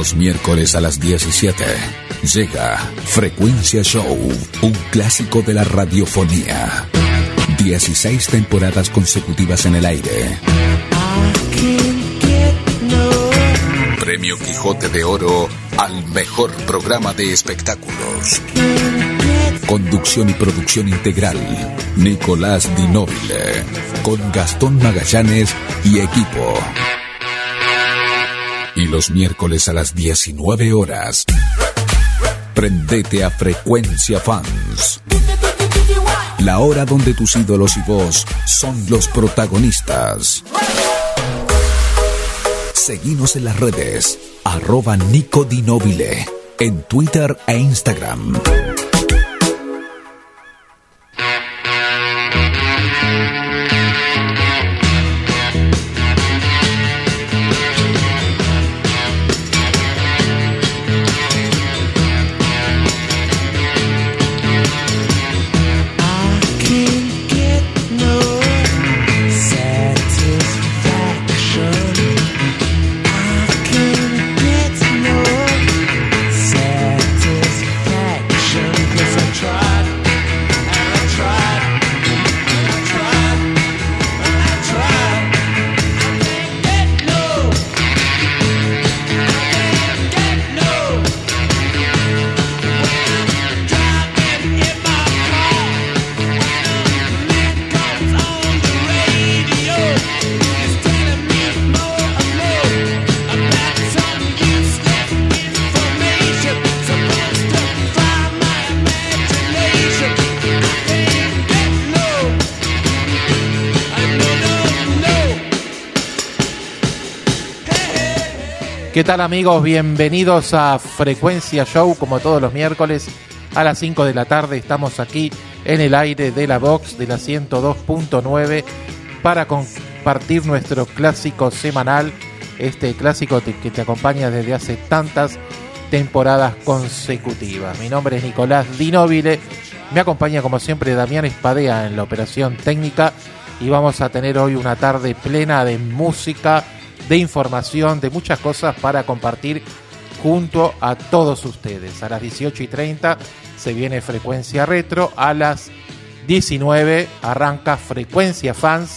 Los miércoles a las 17 llega Frecuencia Show, un clásico de la radiofonía. 16 temporadas consecutivas en el aire. Premio Quijote de Oro al mejor programa de espectáculos. Conducción y producción integral, Nicolás Di Nobile, con Gastón Magallanes y equipo. Y los miércoles a las 19 horas, prendete a Frecuencia Fans. La hora donde tus ídolos y vos son los protagonistas. Seguinos en las redes, @NicoDiNobile, en Twitter e Instagram. ¿Qué tal, amigos? Bienvenidos a Frecuencia Show, como todos los miércoles a las 5 de la tarde. Estamos aquí en el aire de la Vox de la 102.9 para compartir nuestro clásico semanal, este clásico que te acompaña desde hace tantas temporadas consecutivas. Mi nombre es Nicolás Di Nobile, me acompaña como siempre Damián Espadea en la operación técnica y vamos a tener hoy una tarde plena de música, de información, de muchas cosas para compartir junto a todos ustedes. A las 18:30 se viene Frecuencia Retro, a las 19 arranca Frecuencia Fans.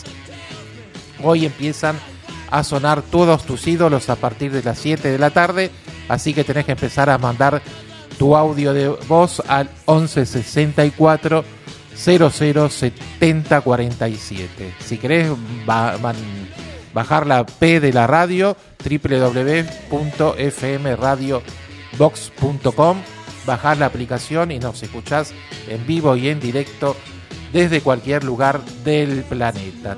Hoy empiezan a sonar todos tus ídolos a partir de las 7 de la tarde, así que tenés que empezar a mandar tu audio de voz al 11 64 00 70 47. Si querés bajar la P de la radio, www.fmradiobox.com, bajar la aplicación y nos escuchás en vivo y en directo desde cualquier lugar del planeta.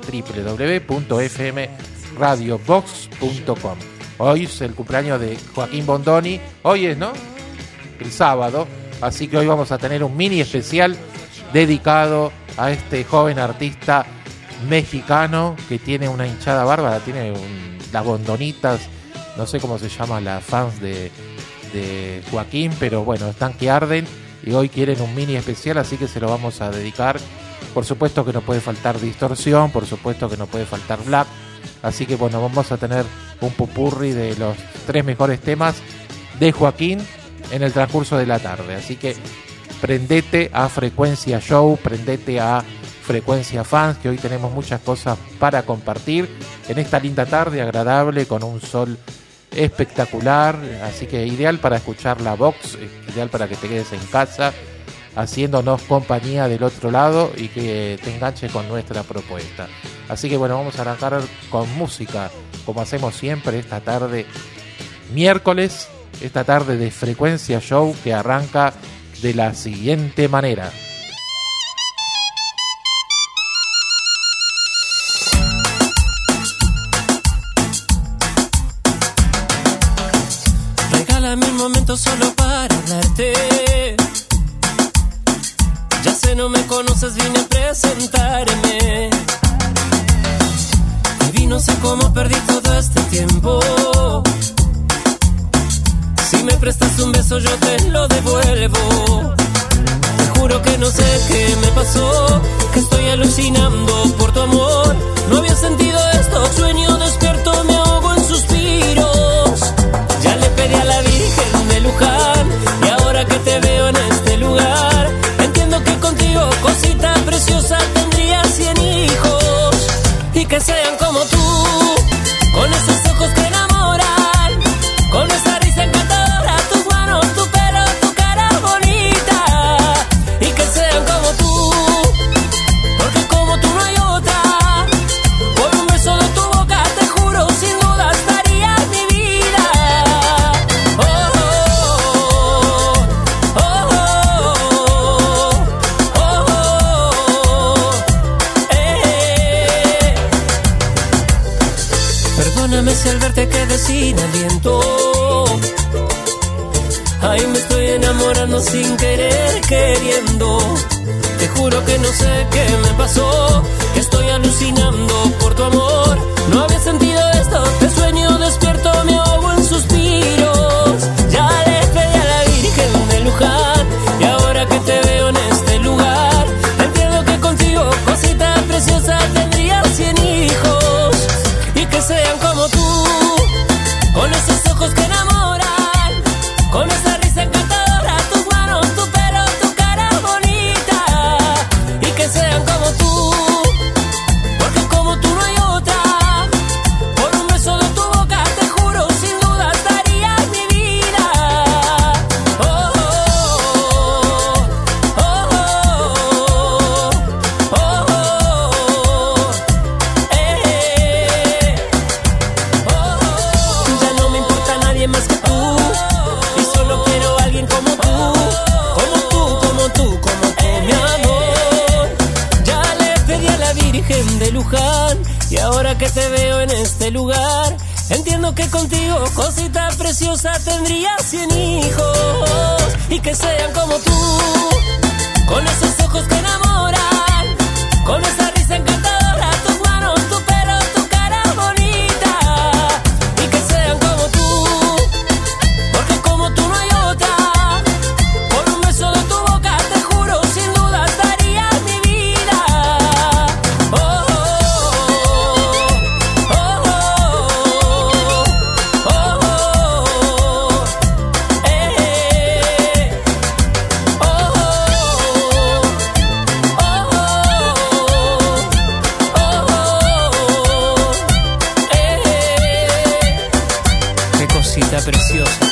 www.fmradiobox.com. Hoy es el cumpleaños de Joaquín Bondoni, hoy es, ¿no? El sábado, así que hoy vamos a tener un mini especial dedicado a este joven artista mexicano que tiene una hinchada bárbara, tiene las bondonitas, no sé cómo se llaman las fans de Joaquín, pero bueno, están que arden y hoy quieren un mini especial, así que se lo vamos a dedicar. Por supuesto que no puede faltar Distorsión, por supuesto que no puede faltar Black, así que bueno, vamos a tener un popurrí de los 3 mejores temas de Joaquín en el transcurso de la tarde, así que prendete a Frecuencia Show, prendete a Frecuencia Fans, que hoy tenemos muchas cosas para compartir en esta linda tarde agradable con un sol espectacular, así que ideal para escuchar la Vox, ideal para que te quedes en casa haciéndonos compañía del otro lado y que te enganches con nuestra propuesta. Así que bueno, vamos a arrancar con música como hacemos siempre esta tarde miércoles, esta tarde de Frecuencia Show, que arranca de la siguiente manera. Solo para hablarte. Ya sé, no me conoces, vine a presentarme. Y vi, no sé cómo perdí todo este tiempo. Si me prestas un beso yo te lo devuelvo. Te juro que no sé qué me pasó, que estoy alucinando por tu amor. No había sentido esto, sueño despierto, me ahogo en suspiros. Ya le pedí a la vida sean como tú, con esos ojos que enamoran, con esa risa encantadora, tus manos, tu pelo, tu cara bonita, y que sean como tú, porque como tú no hay otra, por un beso de tu boca te juro sin duda estaría mi vida. Oh, oh, oh, oh, Perdóname si al verte quedé sin aliento. Ay, me estoy enamorando sin querer, queriendo. Te juro que no sé qué me pasó, que estoy alucinando por tu amor. No había sentido esto, te sueño despierto, me ahogo en suspiros. Ya le pedí a la Virgen de Luján, y ahora que te veo en este lugar, entiendo que contigo, cosita preciosa, tendría 100 hijos. Y que sean como tú, con esos ojos que enamoran, con esa risa encantadora, tus manos, tu pelo, tu cara bonita. Y que sean como tú, porque como tú no hay otra, por un beso de tu boca te juro sin duda estaría mi vida. Oh, oh, oh, oh, oh, Ya no me importa nadie más que tú, y solo quiero a alguien como tú, como tú, como tú, como tú, mi amor. Ya le pedí a la Virgen de Luján, y ahora que te veo en este lugar, entiendo que contigo, cosita preciosa, tendría 100 hijos. Y que sean como tú, con esos ojos que enamoran, con esa risa encantadora, tus manos, tu pelo, tu cara bonita. Y que sean como tú, porque como tú no hay otra, por un beso de tu boca te juro sin duda estaría mi vida. Oh, oh, oh, oh, oh, qué cosita preciosa.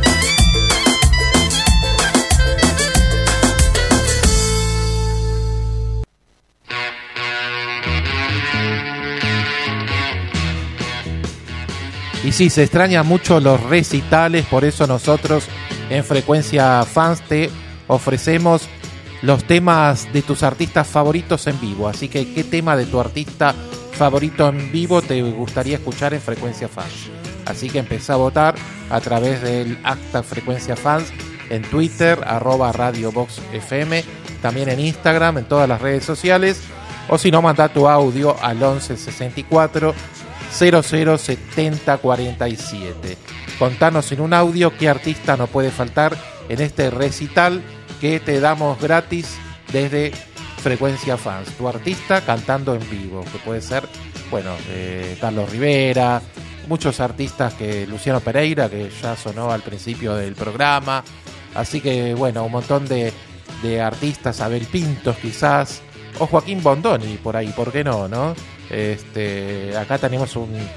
Y sí, se extrañan mucho los recitales, por eso nosotros en Frecuencia Fans te ofrecemos los temas de tus artistas favoritos en vivo. Así que, ¿qué tema de tu artista favorito en vivo te gustaría escuchar en Frecuencia Fans? Así que empezá a votar a través del hashtag Frecuencia Fans en Twitter, @RadioBoxFM, también en Instagram, en todas las redes sociales, o si no, mandá tu audio al 11 64 00 70 47. Contanos en un audio qué artista no puede faltar en este recital que te damos gratis desde Frecuencia Fans. Tu artista cantando en vivo, que puede ser, bueno, Carlos Rivera, muchos artistas, que Luciano Pereira, que ya sonó al principio del programa. Así que, bueno, un montón de artistas, Abel Pintos quizás, o Joaquín Bondoni por ahí, ¿por qué no, no? Acá tenemos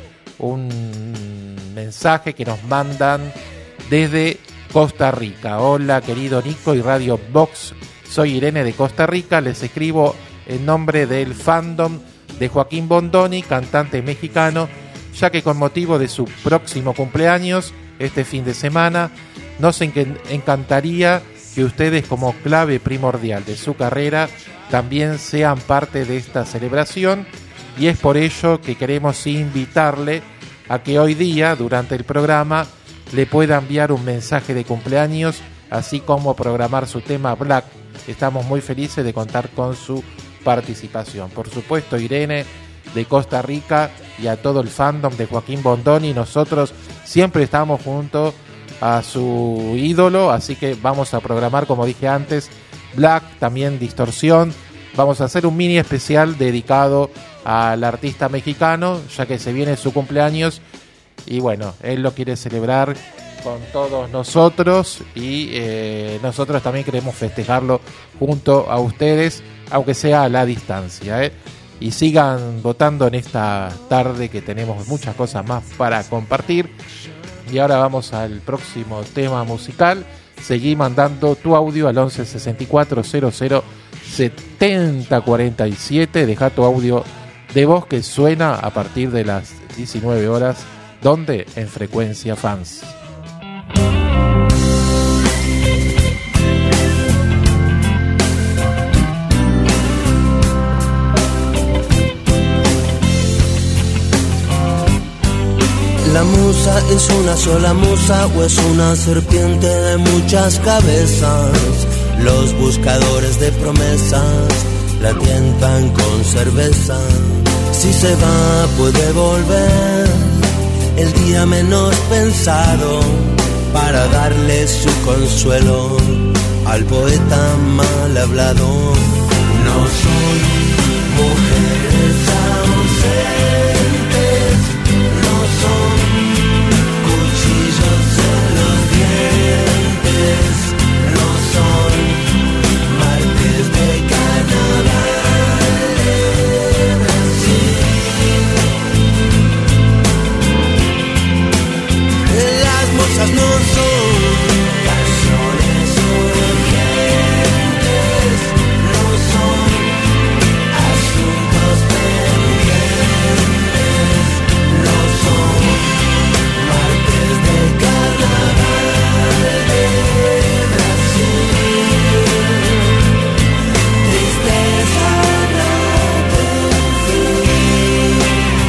un mensaje que nos mandan desde Costa Rica. Hola, querido Nico y Radio Box, soy Irene de Costa Rica, les escribo en nombre del fandom de Joaquín Bondoni, cantante mexicano, ya que con motivo de su próximo cumpleaños, este fin de semana, nos encantaría que ustedes, como clave primordial de su carrera, también sean parte de esta celebración, y es por ello que queremos invitarle a que hoy día, durante el programa, le pueda enviar un mensaje de cumpleaños, así como programar su tema Black. Estamos muy felices de contar con su participación. Por supuesto, Irene de Costa Rica y a todo el fandom de Joaquín Bondoni, nosotros siempre estamos junto a su ídolo, así que vamos a programar, como dije antes, Black, también Distorsión. Vamos a hacer un mini especial dedicado al artista mexicano, ya que se viene su cumpleaños y bueno, él lo quiere celebrar con todos nosotros, y nosotros también queremos festejarlo junto a ustedes, aunque sea a la distancia, y sigan votando en esta tarde que tenemos muchas cosas más para compartir. Y ahora vamos al próximo tema musical. Seguí mandando tu audio al 11 64 00 70 47. Deja tu audio de voz que suena a partir de las 19 horas. ¿Dónde? En Frecuencia Fans. La musa es una sola musa o es una serpiente de muchas cabezas. Los buscadores de promesas la tientan con cerveza. Si se va puede volver el día menos pensado para darle su consuelo al poeta mal hablado. No son mujeres ausentes, no son cuchillos en los dientes, no son martes de carnaval de Brasil. Las musas no son canciones urgentes, no son asuntos pendientes, no son martes de carnaval de Brasil. Tristeza no tiene fin.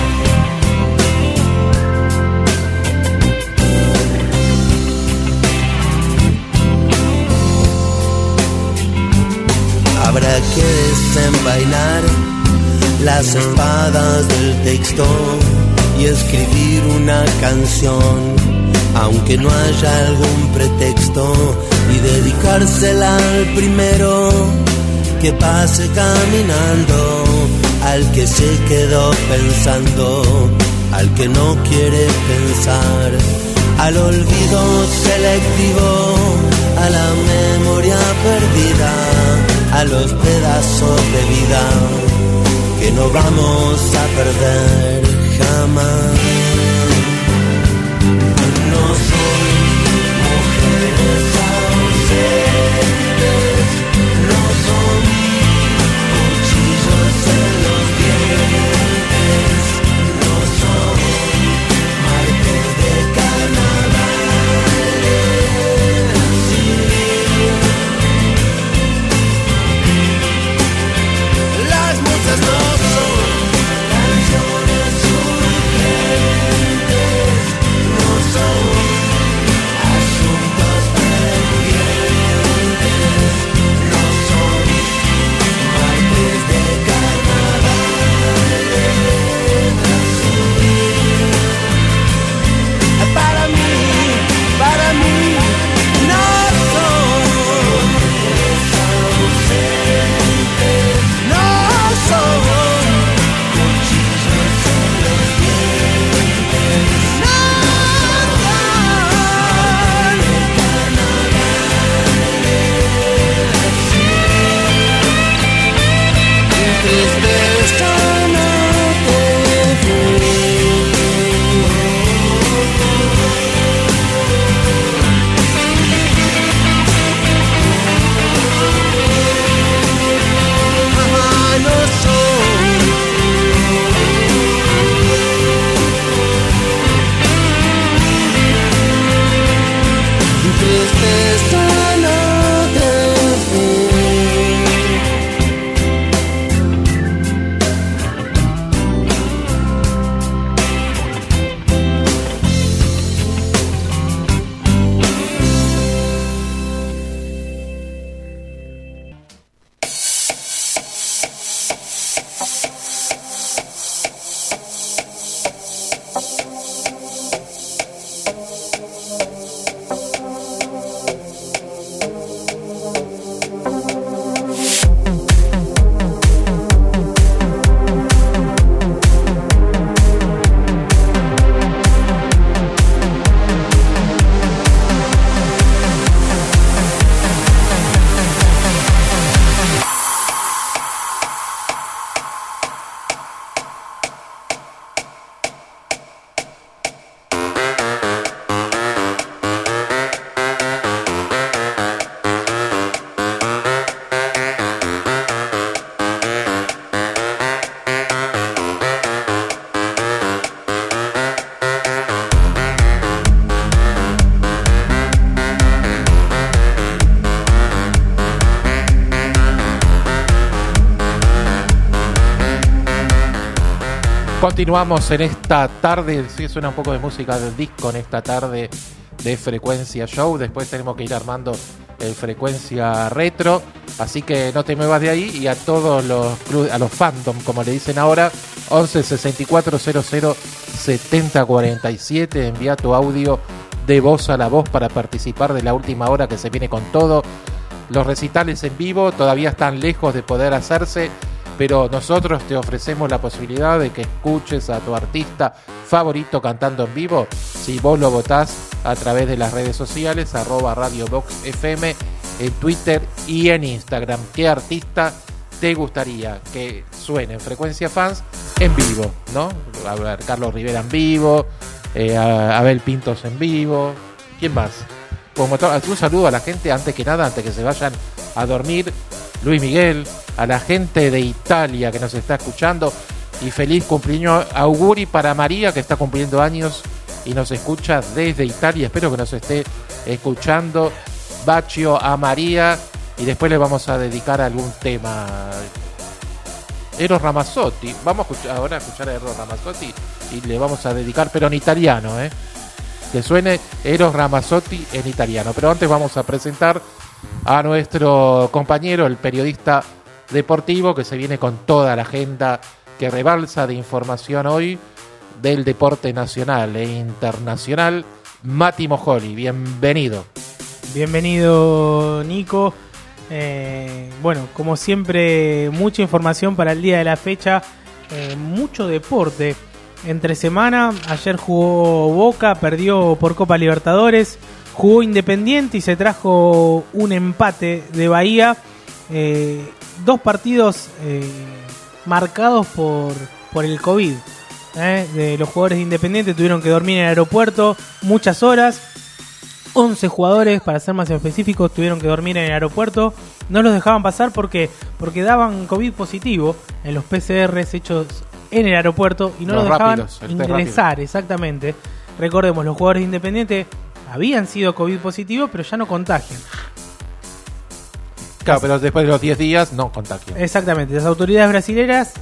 Habrá que desenvainar las espadas del texto y escribir una canción, aunque no haya algún pretexto, y dedicársela al primero que pase caminando, al que se quedó pensando, al que no quiere pensar, al olvido selectivo, a la memoria perdida, a los pedazos de vida que no vamos a perder jamás. No son mujeres ausentes, no son cuchillos en los dientes, no son martes de carnaval de Brasil. Las musas no son canciones urgentes. Continuamos en esta tarde, sí suena un poco de música del disco en esta tarde de Frecuencia Show. Después tenemos que ir armando el Frecuencia Retro, así que no te muevas de ahí. Y a todos a los fandom, como le dicen ahora, 11 64 00 70 47, envía tu audio de voz a la voz para participar de la última hora que se viene con todo. Los recitales en vivo todavía están lejos de poder hacerse, pero nosotros te ofrecemos la posibilidad de que escuches a tu artista favorito cantando en vivo, si vos lo votás a través de las redes sociales, @RadioVoxFM, en Twitter y en Instagram. ¿Qué artista te gustaría que suene en Frecuencia Fans en vivo, no? A ver, Carlos Rivera en vivo, Abel Pintos en vivo, ¿quién más? Un saludo a la gente, antes que nada, antes que se vayan a dormir, Luis Miguel, a la gente de Italia que nos está escuchando, y feliz cumpleaños auguri para María, que está cumpliendo años y nos escucha desde Italia. Espero que nos esté escuchando. Bacio a María, y después le vamos a dedicar algún tema. Eros Ramazzotti, vamos ahora a escuchar a Eros Ramazzotti y le vamos a dedicar, pero en italiano, que suene Eros Ramazzotti en italiano. Pero antes vamos a presentar a nuestro compañero, el periodista deportivo, que se viene con toda la agenda que rebalsa de información hoy del deporte nacional e internacional. Mati Mojoli, bienvenido. Bienvenido, Nico. Bueno, como siempre, mucha información para el día de la fecha, mucho deporte. Entre semana, ayer jugó Boca, perdió por Copa Libertadores, jugó Independiente y se trajo un empate de Bahía. Dos partidos marcados por el COVID. De los jugadores de Independiente tuvieron que dormir en el aeropuerto muchas horas. 11 jugadores, para ser más específicos, tuvieron que dormir en el aeropuerto. No los dejaban pasar porque daban COVID positivo en los PCRs hechos en el aeropuerto y no los dejaban ingresar. Exactamente. Recordemos, los jugadores de Independiente habían sido COVID positivo, pero ya no contagian. Claro, pero después de los 10 días no contagian. Exactamente. Las autoridades brasileras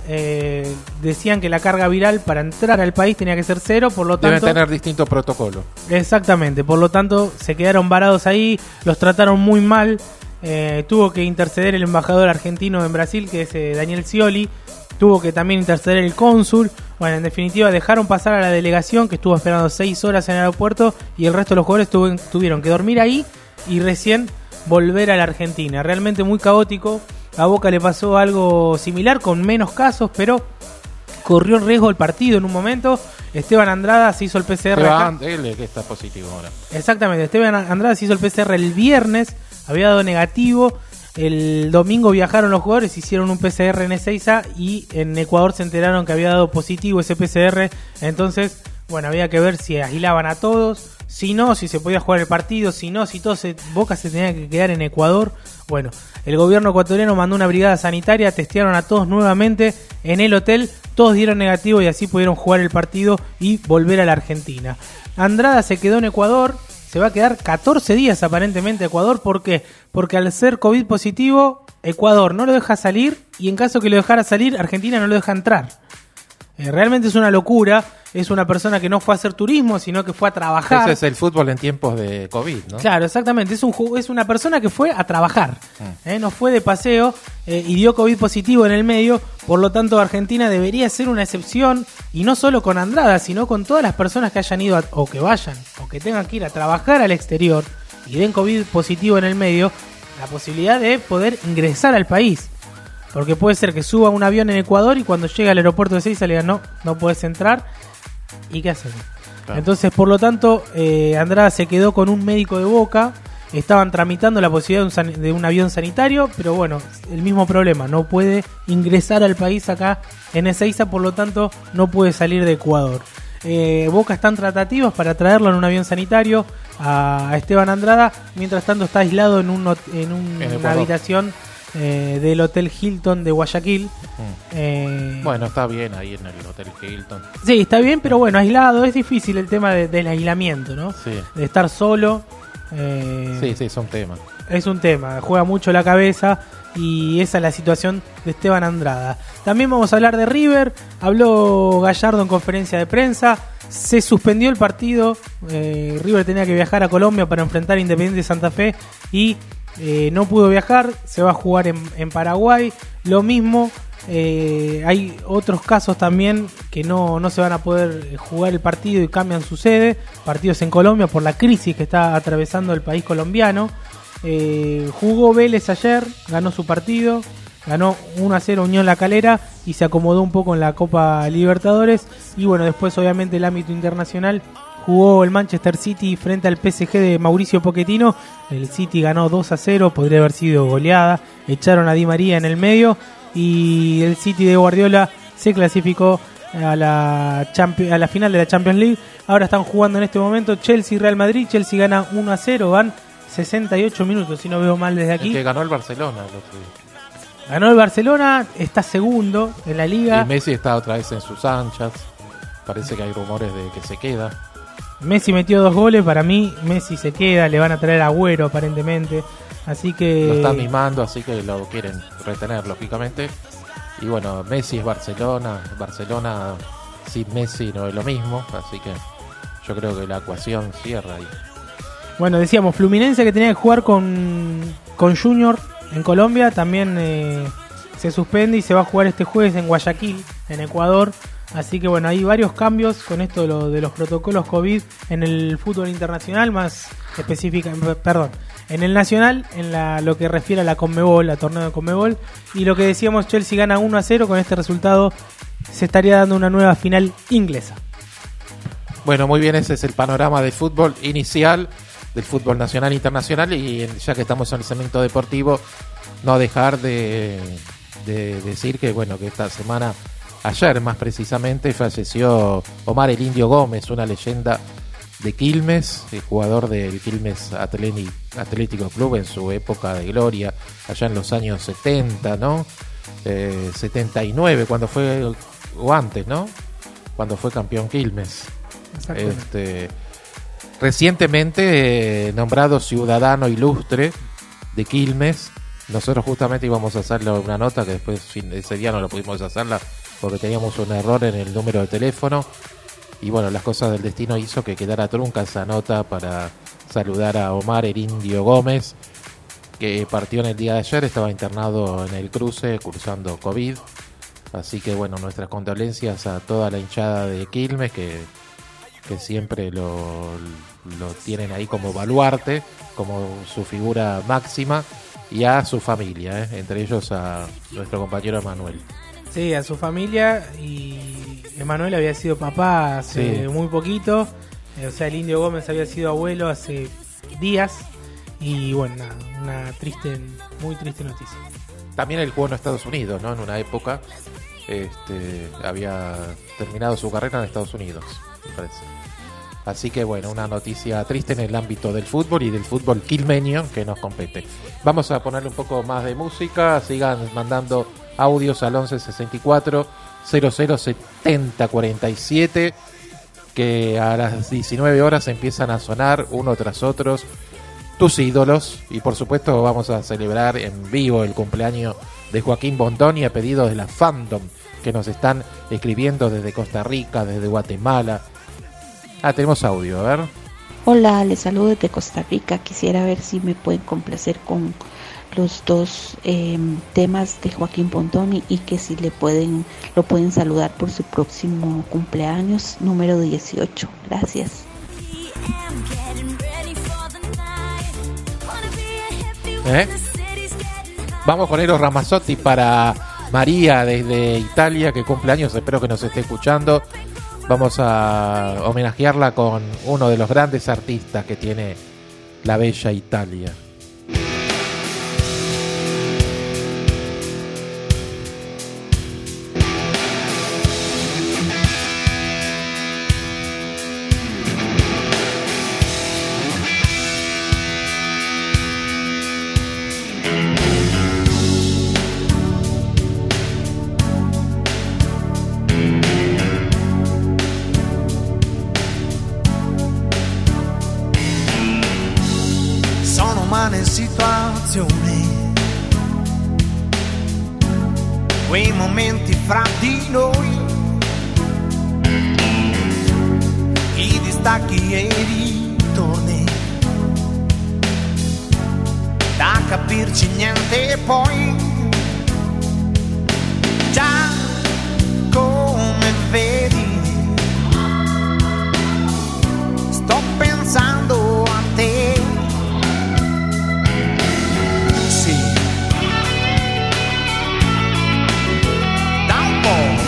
decían que la carga viral para entrar al país tenía que ser 0, por lo tanto... Deben tener distintos protocolos. Exactamente, por lo tanto se quedaron varados ahí, los trataron muy mal. Tuvo que interceder el embajador argentino en Brasil, que es Daniel Scioli. Tuvo que también interceder el cónsul. Bueno, en definitiva dejaron pasar a la delegación, que estuvo esperando 6 horas en el aeropuerto, y el resto de los jugadores tuvieron que dormir ahí y recién volver a la Argentina. Realmente muy caótico. A Boca le pasó algo similar, con menos casos, pero corrió en riesgo el partido en un momento. Esteban Andrada se hizo el PCR. Él que está positivo ahora. Exactamente, Esteban Andrada se hizo el PCR el viernes, había dado negativo. El domingo viajaron los jugadores, hicieron un PCR en Ezeiza y en Ecuador se enteraron que había dado positivo ese PCR. Entonces, bueno, había que ver si aislaban a todos, si no, si se podía jugar el partido, si no, si Boca se tenía que quedar en Ecuador. Bueno, el gobierno ecuatoriano mandó una brigada sanitaria, testearon a todos nuevamente en el hotel, todos dieron negativo y así pudieron jugar el partido y volver a la Argentina. Andrada se quedó en Ecuador, se va a quedar 14 días aparentemente Ecuador. ¿Por qué? Porque al ser COVID positivo, Ecuador no lo deja salir, y en caso que lo dejara salir, Argentina no lo deja entrar. Realmente es una locura. Es una persona que no fue a hacer turismo, sino que fue a trabajar. Ese es el fútbol en tiempos de COVID, ¿no? Claro, exactamente. Es una persona que fue a trabajar. No fue de paseo y dio COVID positivo en el medio. Por lo tanto, Argentina debería ser una excepción, y no solo con Andrada, sino con todas las personas que hayan ido o que vayan o que tengan que ir a trabajar al exterior y den COVID positivo en el medio, la posibilidad de poder ingresar al país. Porque puede ser que suba un avión en Ecuador y cuando llegue al aeropuerto de Ezeiza le digan no puedes entrar. ¿Y qué hacen? Claro. Entonces, por lo tanto, Andrada se quedó con un médico de Boca. Estaban tramitando la posibilidad de un avión sanitario, pero bueno, el mismo problema. No puede ingresar al país acá en Ezeiza, por lo tanto, no puede salir de Ecuador. Boca está en tratativas para traerlo en un avión sanitario a Esteban Andrada. Mientras tanto, está aislado en una habitación del Hotel Hilton de Guayaquil. Bueno, está bien ahí en el Hotel Hilton. Sí, está bien, pero bueno, aislado. Es difícil el tema del aislamiento, ¿no? Sí. De estar solo. Sí, son temas. Es un tema, juega mucho la cabeza y esa es la situación de Esteban Andrada. También vamos a hablar de River. Habló Gallardo en conferencia de prensa. Se suspendió el partido. River tenía que viajar a Colombia para enfrentar a Independiente Santa Fe y no pudo viajar. Se va a jugar en Paraguay. Lo mismo, hay otros casos también que no se van a poder jugar el partido y cambian su sede. Partidos en Colombia por la crisis que está atravesando el país colombiano. Jugó Vélez ayer, ganó su partido, ganó 1-0 Unión La Calera y se acomodó un poco en la Copa Libertadores. Y bueno, después obviamente el ámbito internacional, jugó el Manchester City frente al PSG de Mauricio Pochettino. El City ganó 2-0, podría haber sido goleada, echaron a Di María en el medio y el City de Guardiola se clasificó a la final de la Champions League. Ahora están jugando en este momento Chelsea-Real Madrid. Chelsea gana 1-0, van 68 minutos, si no veo mal desde aquí. El que ganó el Barcelona el otro día. Ganó el Barcelona, está segundo en la liga. Y Messi está otra vez en sus anchas. Parece que hay rumores de que se queda. Messi metió 2 goles, para mí Messi se queda, le van a traer a Agüero aparentemente. Así que... Lo están mimando, así que lo quieren retener, lógicamente. Y bueno, Messi es Barcelona. Barcelona sin Messi no es lo mismo. Así que yo creo que la ecuación cierra ahí. Bueno, decíamos, Fluminense que tenía que jugar con Junior en Colombia, también se suspende y se va a jugar este jueves en Guayaquil, en Ecuador. Así que bueno, hay varios cambios con esto de los protocolos COVID en el fútbol internacional, más específica, en el nacional, en lo que refiere a la Conmebol, a torneo de Conmebol. Y lo que decíamos, Chelsea gana 1-0, con este resultado se estaría dando una nueva final inglesa. Bueno, muy bien, ese es el panorama de fútbol inicial, del fútbol nacional e internacional, y ya que estamos en el segmento deportivo, no dejar de decir que bueno, que esta semana, ayer más precisamente, falleció Omar el Indio Gómez, una leyenda de Quilmes, el jugador del Quilmes Atlético Club en su época de gloria, allá en los años 70, ¿no? 79, cuando fue, o antes, ¿no? Cuando fue campeón Quilmes. Recientemente nombrado ciudadano ilustre de Quilmes. Nosotros justamente íbamos a hacerle una nota que después ese día no lo pudimos hacerla porque teníamos un error en el número de teléfono y bueno, las cosas del destino hizo que quedara trunca esa nota para saludar a Omar el Indio Gómez, que partió en el día de ayer, estaba internado en el Cruce cursando COVID. Así que bueno, nuestras condolencias a toda la hinchada de Quilmes que siempre lo tienen ahí como baluarte, como su figura máxima, y a su familia, entre ellos a nuestro compañero Emanuel. Sí, a su familia, y Emanuel había sido papá hace muy poquito, o sea, el Indio Gómez había sido abuelo hace días, y bueno, una triste, muy triste noticia. También él jugó en Estados Unidos, ¿no? En una época había terminado su carrera en Estados Unidos, me parece. Así que bueno, una noticia triste en el ámbito del fútbol y del fútbol quilmeño que nos compete. Vamos a ponerle un poco más de música, sigan mandando audios al 1164 0070 47, que a las 19 horas empiezan a sonar uno tras otros tus ídolos, y por supuesto vamos a celebrar en vivo el cumpleaños de Joaquín Bondoni a pedido de la fandom que nos están escribiendo desde Costa Rica, desde Guatemala. Tenemos audio, a ver. Hola, les saludo desde Costa Rica. Quisiera ver si me pueden complacer con los dos temas de Joaquín Bondoni, y que si lo pueden saludar por su próximo cumpleaños número 18. Gracias. Vamos con Eros Ramazzotti para María desde Italia, que cumpleaños, espero que nos esté escuchando. Vamos a homenajearla con uno de los grandes artistas que tiene la bella Italia. Situazioni nazione, quei momenti fra di noi, i distacchi e i ritorni, da capirci niente poi, già come vedi, sto pensando a te. Sì, da un po'.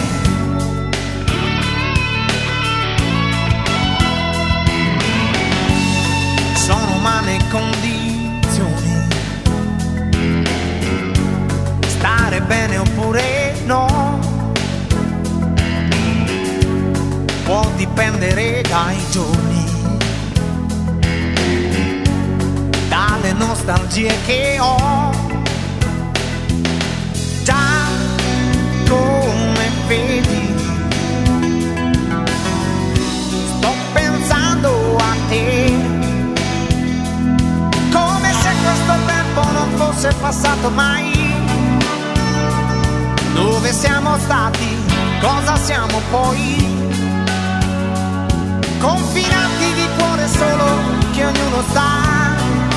Sono umane condizioni, stare bene oppure no, può dipendere dai giorni, dalle nostalgie che ho, già come vedi, sto pensando a te, come se questo tempo non fosse passato mai. Dove siamo stati, cosa siamo poi, confinati di cuore solo che ognuno sta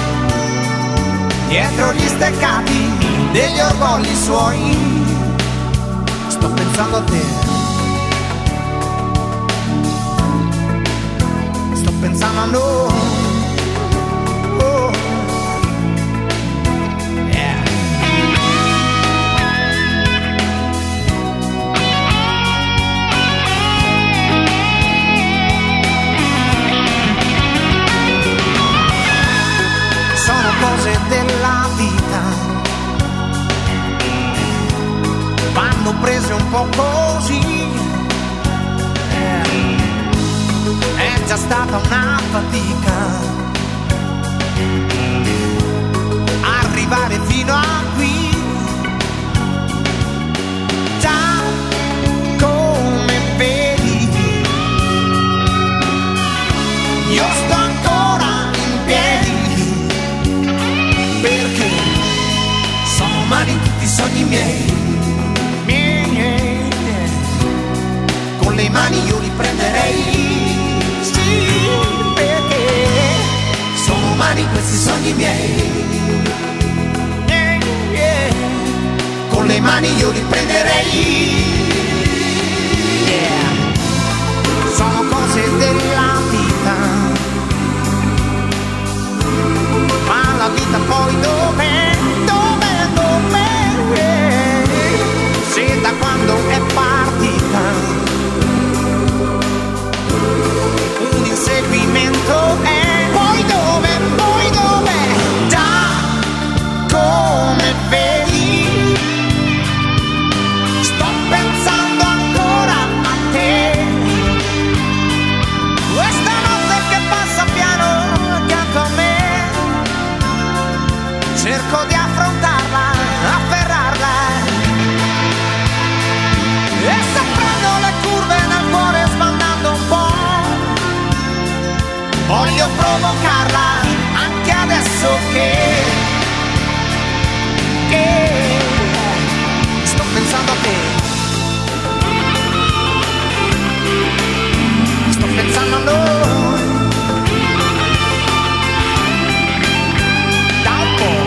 dietro gli steccati degli orgogli suoi. Sto pensando a te, sto pensando a noi. Oh. Yeah. Sono cose della vita, vanno prese un po' così, è già stata una fatica arrivare fino a qui, già come vedi, io sto ancora in piedi, perché sono umani tutti i sogni miei, con le mani io li prenderei, sì, perché sono umani questi sogni miei, con le mani io li prenderei, sono cose della vita, ma la vita poi dov'è? Se da quando è partita un inseguimento è, poi dove, già come vedi, sto pensando ancora a te, questa notte che passa piano accanto a me, cerco di affrontarla, afferrarla, e saprano le curve nel cuore sbandando un po', voglio provocarla anche adesso che sto pensando a te, sto pensando a noi, da un po',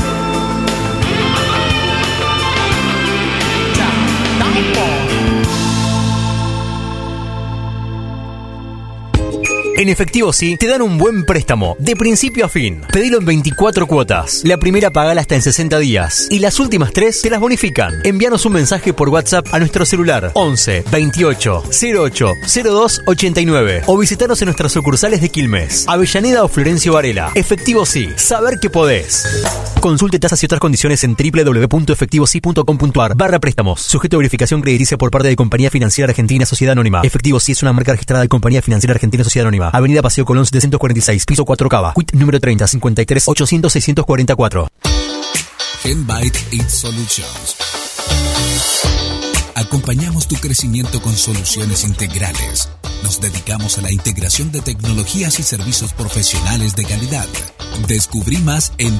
già, da un po'. En Efectivo Sí te dan un buen préstamo de principio a fin. Pedilo en 24 cuotas. La primera pagala hasta en 60 días y las últimas 3 te las bonifican. Envíanos un mensaje por WhatsApp a nuestro celular 11 28 08 02 89 o visitanos en nuestras sucursales de Quilmes, Avellaneda o Florencio Varela. Efectivo Sí, saber que podés. Consulte tasas y otras condiciones en www.efectivosí.com.ar/préstamos. Sujeto a verificación crediticia por parte de Compañía Financiera Argentina Sociedad Anónima. Efectivo Sí es una marca registrada de Compañía Financiera Argentina Sociedad Anónima. Avenida Paseo Colón 746, piso 4 Cava. Quit número 30 53 800 644. Genbyte IT Solutions. Acompañamos tu crecimiento con soluciones integrales, Nos dedicamos a la integración de tecnologías y servicios profesionales de calidad. Descubrí más en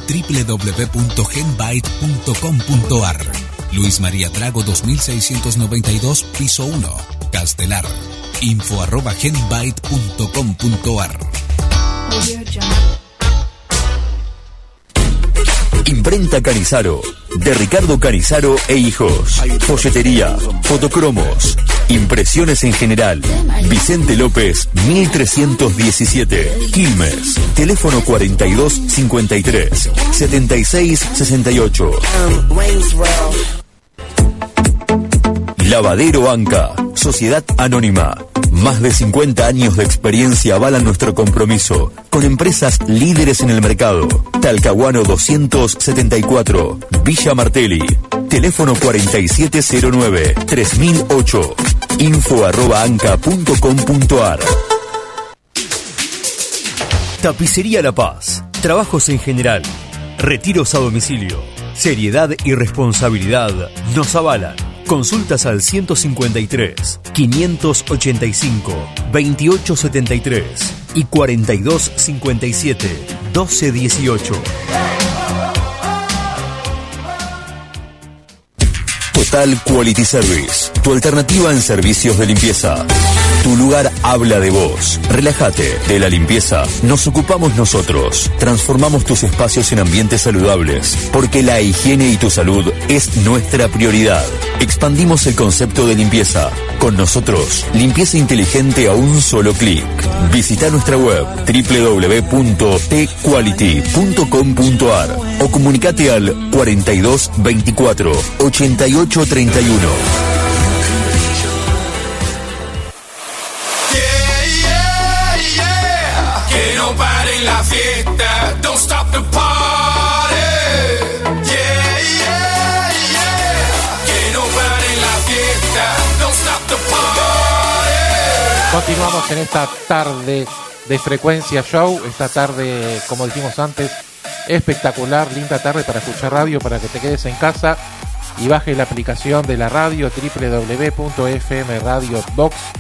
www.genbyte.com.ar. Luis María Drago 2692, piso 1, Castelar. info@genbyte.com.ar. Imprenta Canizaro, de Ricardo Canizaro e Hijos. Folletería, fotocromos, impresiones en general. Vicente López, 1317, Quilmes. Teléfono 4253 7668. Lavadero Anca, Sociedad Anónima. Más de 50 años de experiencia avalan nuestro compromiso con empresas líderes en el mercado. Talcahuano 274, Villa Martelli. Teléfono 4709-3008. info@anca.com.ar. Tapicería La Paz. Trabajos en general. Retiros a domicilio. Seriedad y responsabilidad nos avalan. Consultas al 153 585 2873 y 4257 1218. Total Quality Service, tu alternativa en servicios de limpieza. Tu lugar habla de vos. Relájate. De la limpieza nos ocupamos nosotros. Transformamos tus espacios en ambientes saludables, porque la higiene y tu salud es nuestra prioridad. Expandimos el concepto de limpieza. Con nosotros, limpieza inteligente a un solo clic. Visita nuestra web www.tquality.com.ar o comunicate al 42 24 88 31. La fiesta, don't stop the party. Yeah, yeah, yeah. Que no pare la fiesta, don't stop the party. Continuamos en esta tarde de Frecuencia Show. Esta tarde, como dijimos antes, espectacular, linda tarde para escuchar radio, para que te quedes en casa y bajes la aplicación de la radio www.fmradiobox.com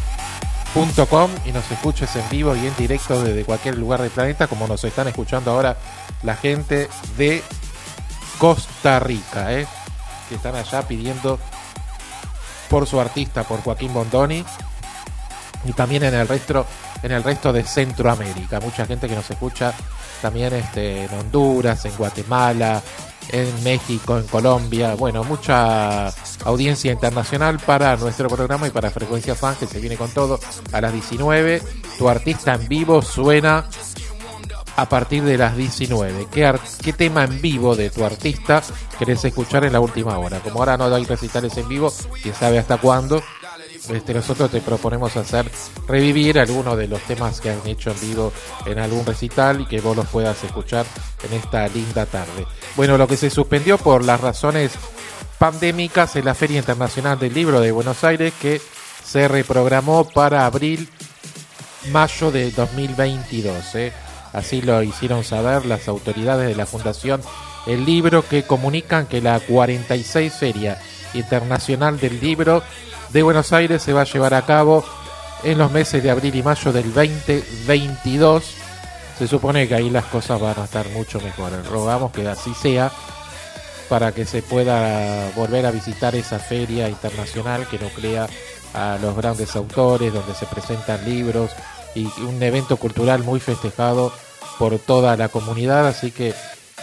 y nos escuches en vivo y en directo desde cualquier lugar del planeta, como nos están escuchando ahora la gente de Costa Rica, que están allá pidiendo por su artista, por Joaquín Bondoni, y también en el resto de Centroamérica. Mucha gente que nos escucha también en Honduras, en Guatemala, en México, en Colombia. Bueno, mucha audiencia internacional para nuestro programa y para Frecuencia Fan, que se viene con todo a las 19. Tu artista en vivo suena a partir de las 19. ¿Qué tema en vivo de tu artista querés escuchar en la última hora? Como ahora no hay recitales en vivo, quién sabe hasta cuándo, nosotros te proponemos revivir algunos de los temas que han hecho en vivo en algún recital y que vos los puedas escuchar en esta linda tarde. Bueno, lo que se suspendió por las razones pandémicas es la Feria Internacional del Libro de Buenos Aires, que se reprogramó para abril-mayo de 2022. Así lo hicieron saber las autoridades de la Fundación El Libro, que comunican que la 46 Feria Internacional del Libro de Buenos Aires se va a llevar a cabo en los meses de abril y mayo del 2022. Se supone que ahí las cosas van a estar mucho mejores. Rogamos que así sea, para que se pueda volver a visitar esa feria internacional que nuclea a los grandes autores, donde se presentan libros, y un evento cultural muy festejado por toda la comunidad. Así que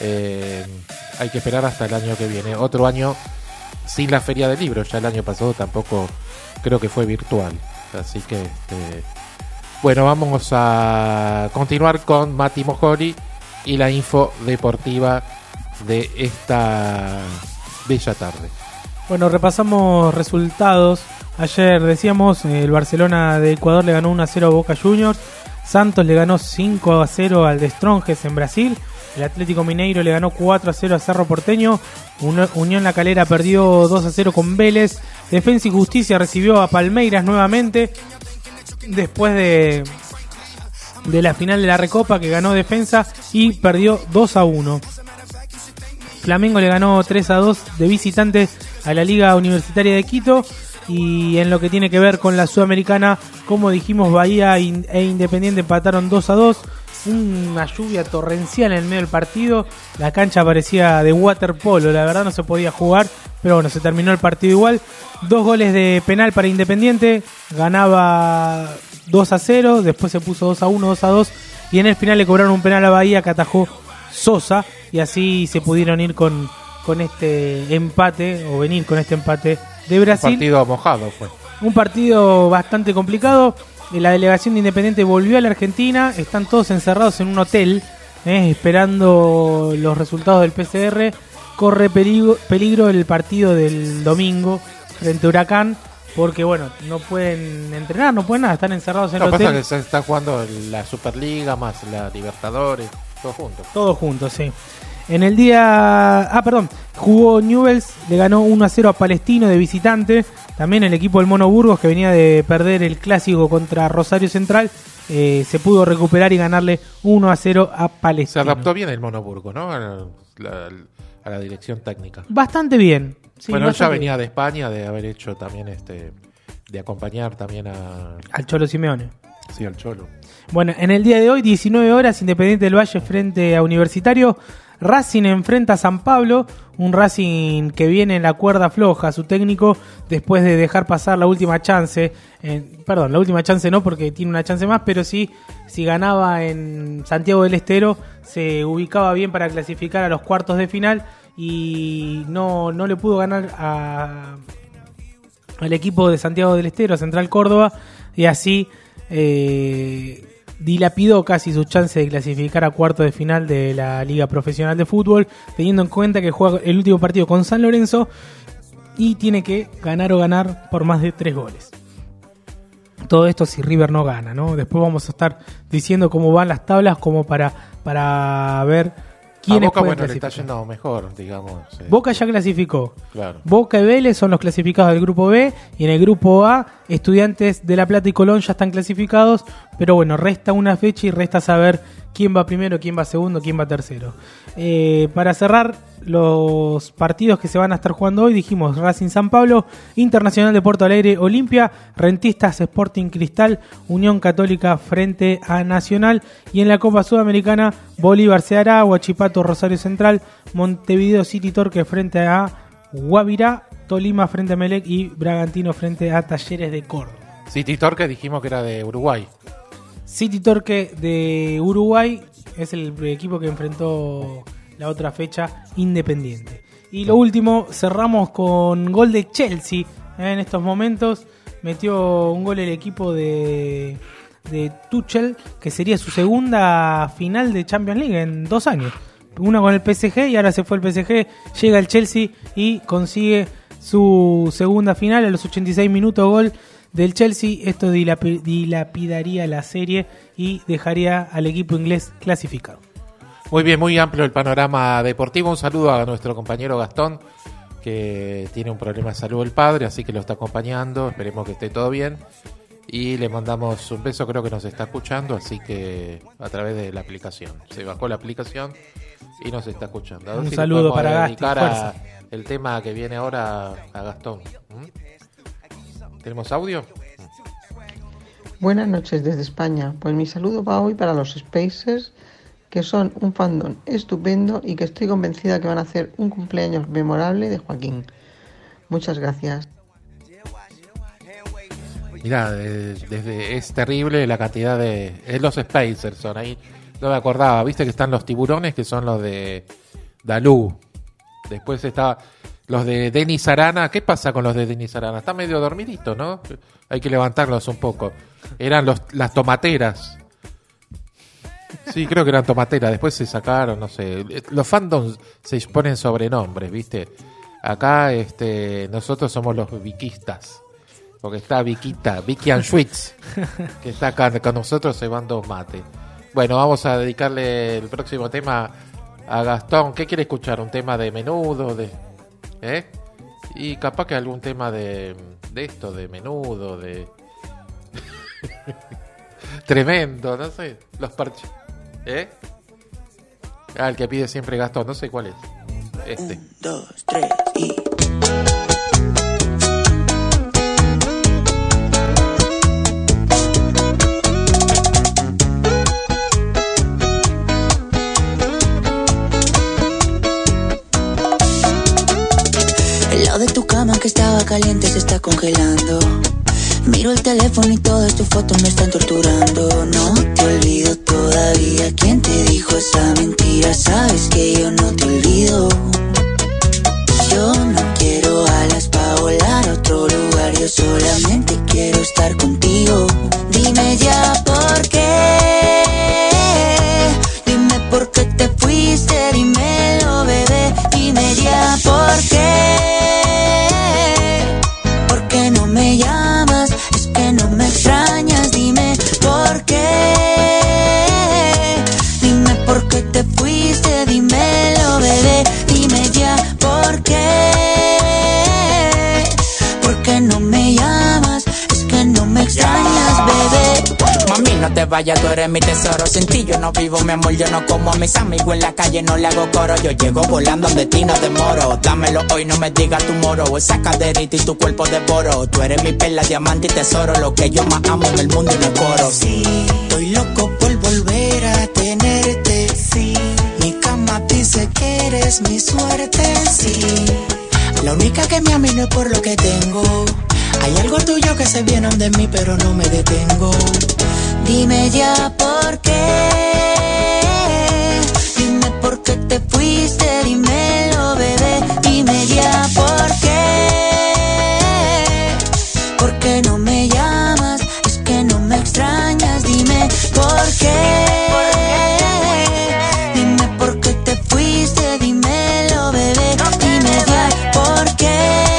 hay que esperar hasta el año que viene. Otro año sin la Feria del Libro. Ya el año pasado tampoco creo que fue virtual. Así que bueno, vamos a continuar con Mati Mojori y la info deportiva de esta bella tarde. Bueno, repasamos resultados. Ayer decíamos, el Barcelona de Ecuador le ganó 1-0 a Boca Juniors. Santos le ganó 5-0 al de Strongest en Brasil. El Atlético Mineiro le ganó 4-0 a Cerro Porteño. Unión La Calera perdió 2-0 con Vélez. Defensa y Justicia recibió a Palmeiras nuevamente, después de la final de la Recopa, que ganó Defensa y perdió 2-1. Flamengo le ganó 3-2 de visitante a la Liga Universitaria de Quito. Y en lo que tiene que ver con la Sudamericana, como dijimos, Bahía e Independiente empataron 2-2. Una lluvia torrencial en el medio del partido. La cancha parecía de waterpolo, la verdad no se podía jugar. Pero bueno, se terminó el partido igual. 2 goles de penal para Independiente. Ganaba 2-0, después se puso 2-1, 2-2. Y en el final le cobraron un penal a Bahía que atajó Sosa. Y así se pudieron ir con este empate, o venir con este empate de Brasil. Un partido mojado fue. Un partido bastante complicado. La delegación de Independiente volvió a la Argentina. Están todos encerrados en un hotel, esperando los resultados del PCR. Corre peligro el partido del domingo frente a Huracán, porque bueno, no pueden entrenar, no pueden nada, están encerrados en el hotel. Pasa que se está jugando la Superliga más la Libertadores, todos juntos. Todos juntos, sí. En el día... jugó Newell's, le ganó 1-0 a Palestino de visitante. También el equipo del Mono Burgos, que venía de perder el clásico contra Rosario Central, se pudo recuperar y ganarle 1-0 a Palestino. Se adaptó bien el Mono Burgos, ¿no? A la dirección técnica. Bastante bien. Sí, bueno, él ya bastante venía de España, de haber hecho también de acompañar también al Cholo Simeone. Sí, al Cholo. Bueno, en el día de hoy, 19 horas, Independiente del Valle frente a Universitario. Racing enfrenta a San Pablo, un Racing que viene en la cuerda floja, su técnico, después de dejar pasar la última chance. La última chance no, porque tiene una chance más, pero sí, si ganaba en Santiago del Estero, se ubicaba bien para clasificar a los cuartos de final, y no le pudo ganar al equipo de Santiago del Estero, a Central Córdoba, y así dilapidó casi su chance de clasificar a cuartos de final de la Liga Profesional de Fútbol, teniendo en cuenta que juega el último partido con San Lorenzo y tiene que ganar por más de 3 goles. Todo esto si River no gana, ¿no? Después vamos a estar diciendo cómo van las tablas, como para ver quiénes Boca, pueden bueno, le clasificar. está yendo mejor, digamos. Boca ya clasificó. Claro. Boca y Vélez son los clasificados del grupo B, y en el grupo A, Estudiantes de La Plata y Colón ya están clasificados, pero bueno, resta una fecha y resta saber quién va primero, quién va segundo, quién va tercero. Para cerrar los partidos que se van a estar jugando hoy, dijimos Racing San Pablo, Internacional de Porto Alegre, Olimpia, Rentistas Sporting Cristal, Unión Católica frente a Nacional, y en la Copa Sudamericana, Bolívar Ceará, Huachipato Rosario Central, Montevideo City Torque frente a Guavirá, Tolima frente a Melec y Bragantino frente a Talleres de Córdoba. City Torque dijimos que era de Uruguay. City Torque de Uruguay es el equipo que enfrentó la otra fecha, Independiente. Y lo último, cerramos con gol de Chelsea. En estos momentos metió un gol el equipo de Tuchel, que sería su segunda final de Champions League en 2 años. Una con el PSG y ahora se fue el PSG, llega el Chelsea y consigue su segunda final a los 86 minutos, gol del Chelsea. Esto dilapidaría la serie y dejaría al equipo inglés clasificado. Muy bien, muy amplio el panorama deportivo. Un saludo a nuestro compañero Gastón, que tiene un problema de salud el padre, así que lo está acompañando. Esperemos que esté todo bien. Y le mandamos un beso, creo que nos está escuchando, así que a través de la aplicación. Se bajó la aplicación y nos está escuchando. Un saludo para Gasti, dedicar el tema que viene ahora a Gastón. ¿Tenemos audio? Buenas noches desde España. Pues mi saludo va hoy para los Spacers, que son un fandom estupendo y que estoy convencida que van a hacer un cumpleaños memorable de Joaquín. Muchas gracias. Mirá, es terrible la cantidad de... Es los Spacers son ahí. No me acordaba, viste que están los tiburones, que son los de Dalú. Después está los de Denis Arana. ¿Qué pasa con los de Denis Arana? Está medio dormidito, ¿no? Hay que levantarlos un poco. Eran las tomateras. Sí, creo que eran tomateras. Después se sacaron, no sé. Los fandoms se ponen sobrenombres, ¿viste? Acá nosotros somos los viquistas. Porque está Vicky Anschwitz, que está acá con nosotros cebando mate. Bueno, vamos a dedicarle el próximo tema a Gastón. ¿Qué quiere escuchar? ¿Un tema de Menudo? Y capaz que algún tema de esto, de Menudo, de... Tremendo, no sé. Los parches. El que pide siempre Gastón, no sé cuál es. 1, 2, 3 y... caliente se está congelando. Miro el teléfono y todas tus fotos me están torturando. No te olvido todavía. ¿Quién te dijo esa mentira? Sabes que yo no te olvido. Yo no quiero alas pa' volar a otro lugar. Yo solamente quiero estar contigo. Dime ya por qué. Dime por qué te fuiste. Dímelo, bebé. Dime ya por qué. ¿Por qué no me llamas? Es que no me extrañas. Dime por qué. Dime por qué te fuiste. Dímelo, bebé. Dime ya por qué. ¿Por qué no me llamas? Es que no me extrañas, bebé. Mami, no te vayas, tú eres mi tesoro. Sin ti yo no vivo, mi amor, yo no como a mis amigos en la calle, no le hago coro. Yo llego volando donde ti no demoro. Dámelo hoy, no me digas tu moro. Esa caderita y tu cuerpo devoro. Tú eres mi perla, diamante y tesoro. Lo que yo más amo en el mundo y no es coro. Sí, estoy loco por volver a tenerte. Sí, mi cama dice que eres mi suerte. Sí, la única que me ama y no es por lo que tengo. Hay algo tuyo que se viene de mí, pero no me detengo. Dime ya por qué. Dime por qué te fuiste. Dímelo, bebé. Dime ya por qué. ¿Por qué no me llamas? Es que no me extrañas. Dime por qué. Dime por qué te fuiste. Dímelo, bebé. Dime ya por qué.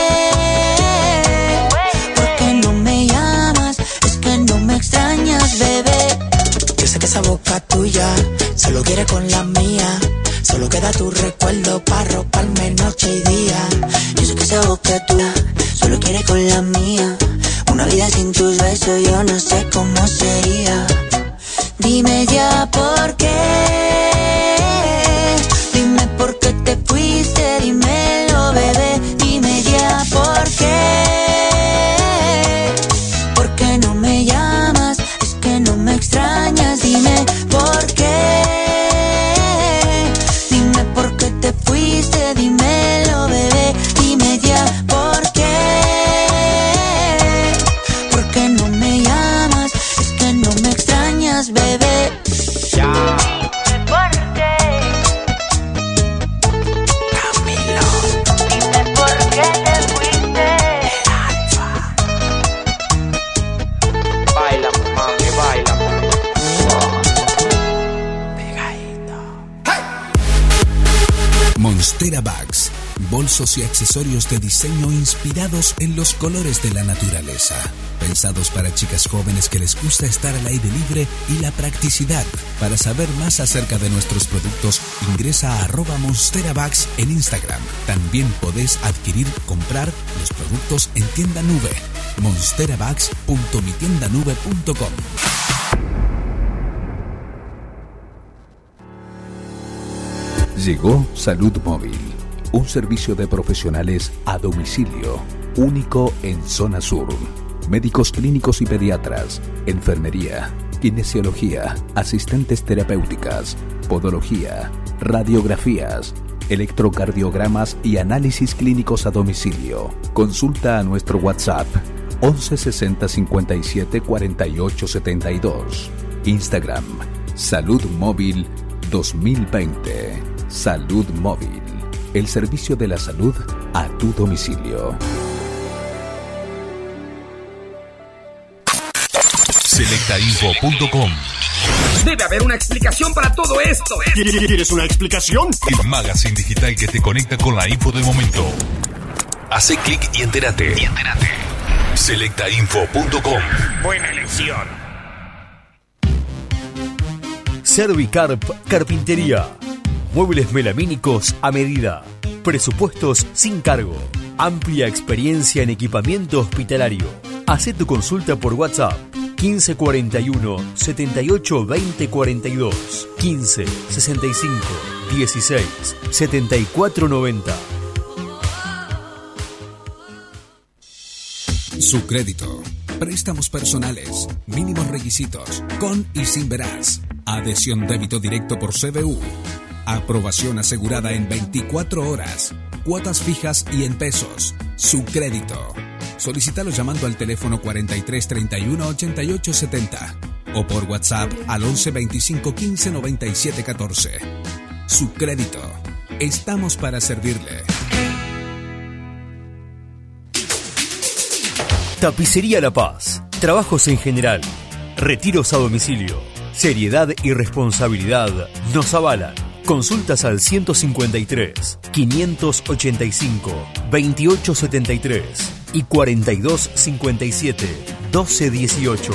Bebé. Yo sé que esa boca tuya solo quiere con la mía. Solo queda tu recuerdo para roparme noche y día. Yo sé que esa boca tuya solo quiere con la mía. Una vida sin tus besos yo no sé cómo sería. Dime ya por qué. Dime por qué te fuiste. Dímelo, bebé. Dime ya por qué. ¿Por qué no me llamas? No me extrañas, dime por qué. Dime por qué te fuiste, dímelo, bebé. Dime ya por qué. ¿Por qué no me llamas? Es que no me extrañas, bebé. Ya. ¿Por qué? Camilo. Dime por qué te fuiste. Baila, mami, baila. Monstera Bags, bolsos y accesorios de diseño inspirados en los colores de la naturaleza. Pensados para chicas jóvenes que les gusta estar al aire libre y la practicidad. Para saber más acerca de nuestros productos, ingresa a @MonsteraBags en Instagram. También podés comprar los productos en tienda nube. monsterabags.mitiendanube.com. Llegó Salud Móvil, un servicio de profesionales a domicilio, único en zona sur. Médicos clínicos y pediatras, enfermería, kinesiología, asistentes terapéuticas, podología, radiografías, electrocardiogramas y análisis clínicos a domicilio. Consulta a nuestro WhatsApp 11 60 57 48 72. Instagram Salud Móvil 2020. Salud Móvil, el servicio de la salud a tu domicilio. Selectainfo.com. Debe haber una explicación para todo esto. ¿Quieres una explicación? El magazine digital que te conecta con la info del momento. Hace clic y entérate. Selectainfo.com. Buena elección. Servicarp Carpintería. Muebles melamínicos a medida. Presupuestos sin cargo. Amplia experiencia en equipamiento hospitalario. Hacé tu consulta por WhatsApp 1541 78 20 42 15 65 16 74 90. Su crédito. Préstamos personales. Mínimos requisitos. Con y sin veraz. Adhesión débito directo por CBU. Aprobación asegurada en 24 horas. Cuotas fijas y en pesos. Su crédito. Solicítalo llamando al teléfono 43 31 88 70 o por WhatsApp al 11 25 15 97 14. Su crédito. Estamos para servirle. Tapicería La Paz. Trabajos en general. Retiros a domicilio. Seriedad y responsabilidad nos avalan. Consultas al 153 585 2873 y 4257 1218.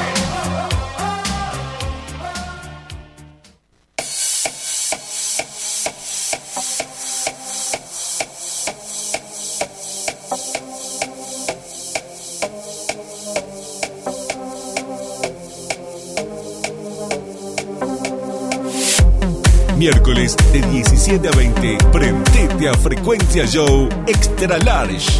Miércoles de 17 a 20, prendete a Frecuencia Show Extra Large.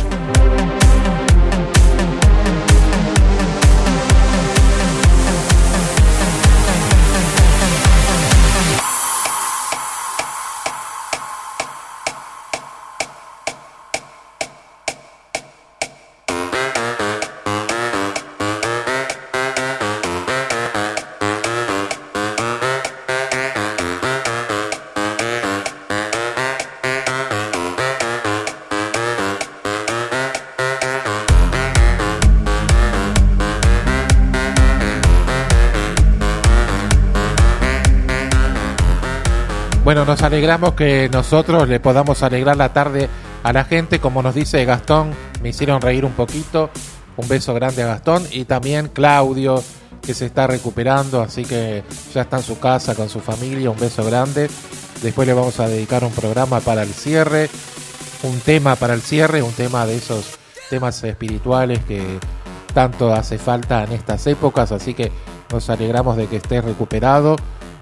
Bueno, nos alegramos que nosotros le podamos alegrar la tarde a la gente, como nos dice Gastón, me hicieron reír un poquito, un beso grande a Gastón, y también Claudio, que se está recuperando, así que ya está en su casa con su familia, un beso grande. Después le vamos a dedicar un programa para el cierre, un tema para el cierre, un tema de esos temas espirituales que tanto hace falta en estas épocas, así que nos alegramos de que esté recuperado.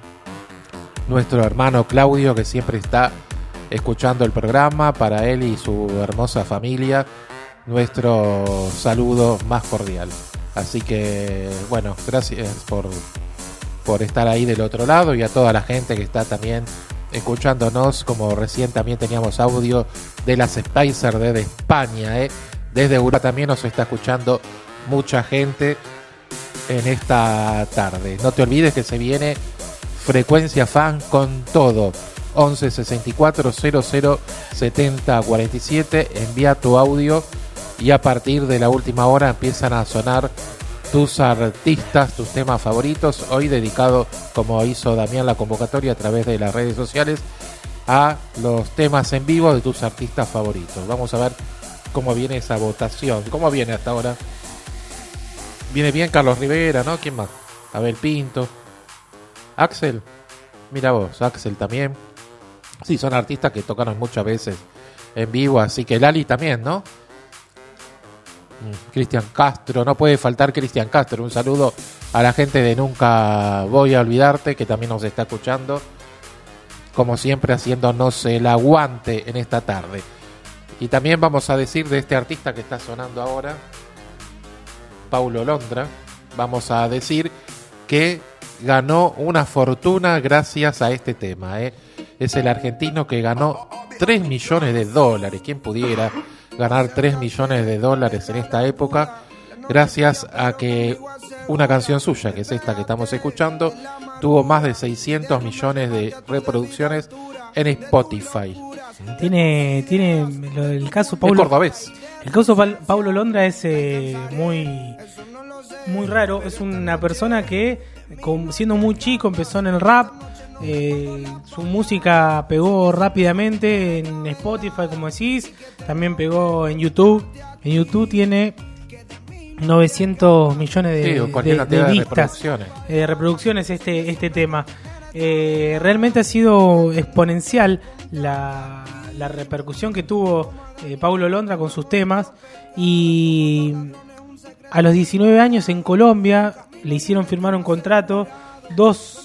Nuestro hermano Claudio, que siempre está escuchando el programa, para él y su hermosa familia, nuestro saludo más cordial. Así que, bueno, gracias por estar ahí del otro lado, y a toda la gente que está también escuchándonos, como recién también teníamos audio de las Spicer desde España, desde Europa también nos está escuchando mucha gente en esta tarde. No te olvides que se viene Frecuencia Fan con todo. 11 64 00 70 47. Envía tu audio y a partir de la última hora empiezan a sonar tus artistas, tus temas favoritos. Hoy dedicado, como hizo Damián la convocatoria a través de las redes sociales, a los temas en vivo de tus artistas favoritos. Vamos a ver cómo viene esa votación. ¿Cómo viene hasta ahora? Viene bien Carlos Rivera, ¿no? ¿Quién más? Abel Pinto. Axel, mira vos, Axel también. Sí, son artistas que tocaron muchas veces en vivo, así que Lali también, ¿no? Cristian Castro, no puede faltar Cristian Castro. Un saludo a la gente de Nunca Voy a Olvidarte, que también nos está escuchando, como siempre haciéndonos el aguante en esta tarde. Y también vamos a decir de este artista que está sonando ahora, Paulo Londra, vamos a decir que ganó una fortuna gracias a este tema, Es el argentino que ganó $3 millones. ¿Quién pudiera ganar $3 millones en esta época? Gracias a que una canción suya, que es esta que estamos escuchando, tuvo más de 600 millones de reproducciones en Spotify. Tiene el caso Paulo. Es cordobés. El caso Paulo Londra es muy raro. Es una persona que, siendo muy chico, empezó en el rap. Su música pegó rápidamente en Spotify, como decís. También pegó en YouTube. En YouTube tiene 900 millones de vistas, reproducciones este tema. Realmente ha sido exponencial la repercusión que tuvo Paulo Londra con sus temas. Y a los 19 años en Colombia le hicieron firmar un contrato dos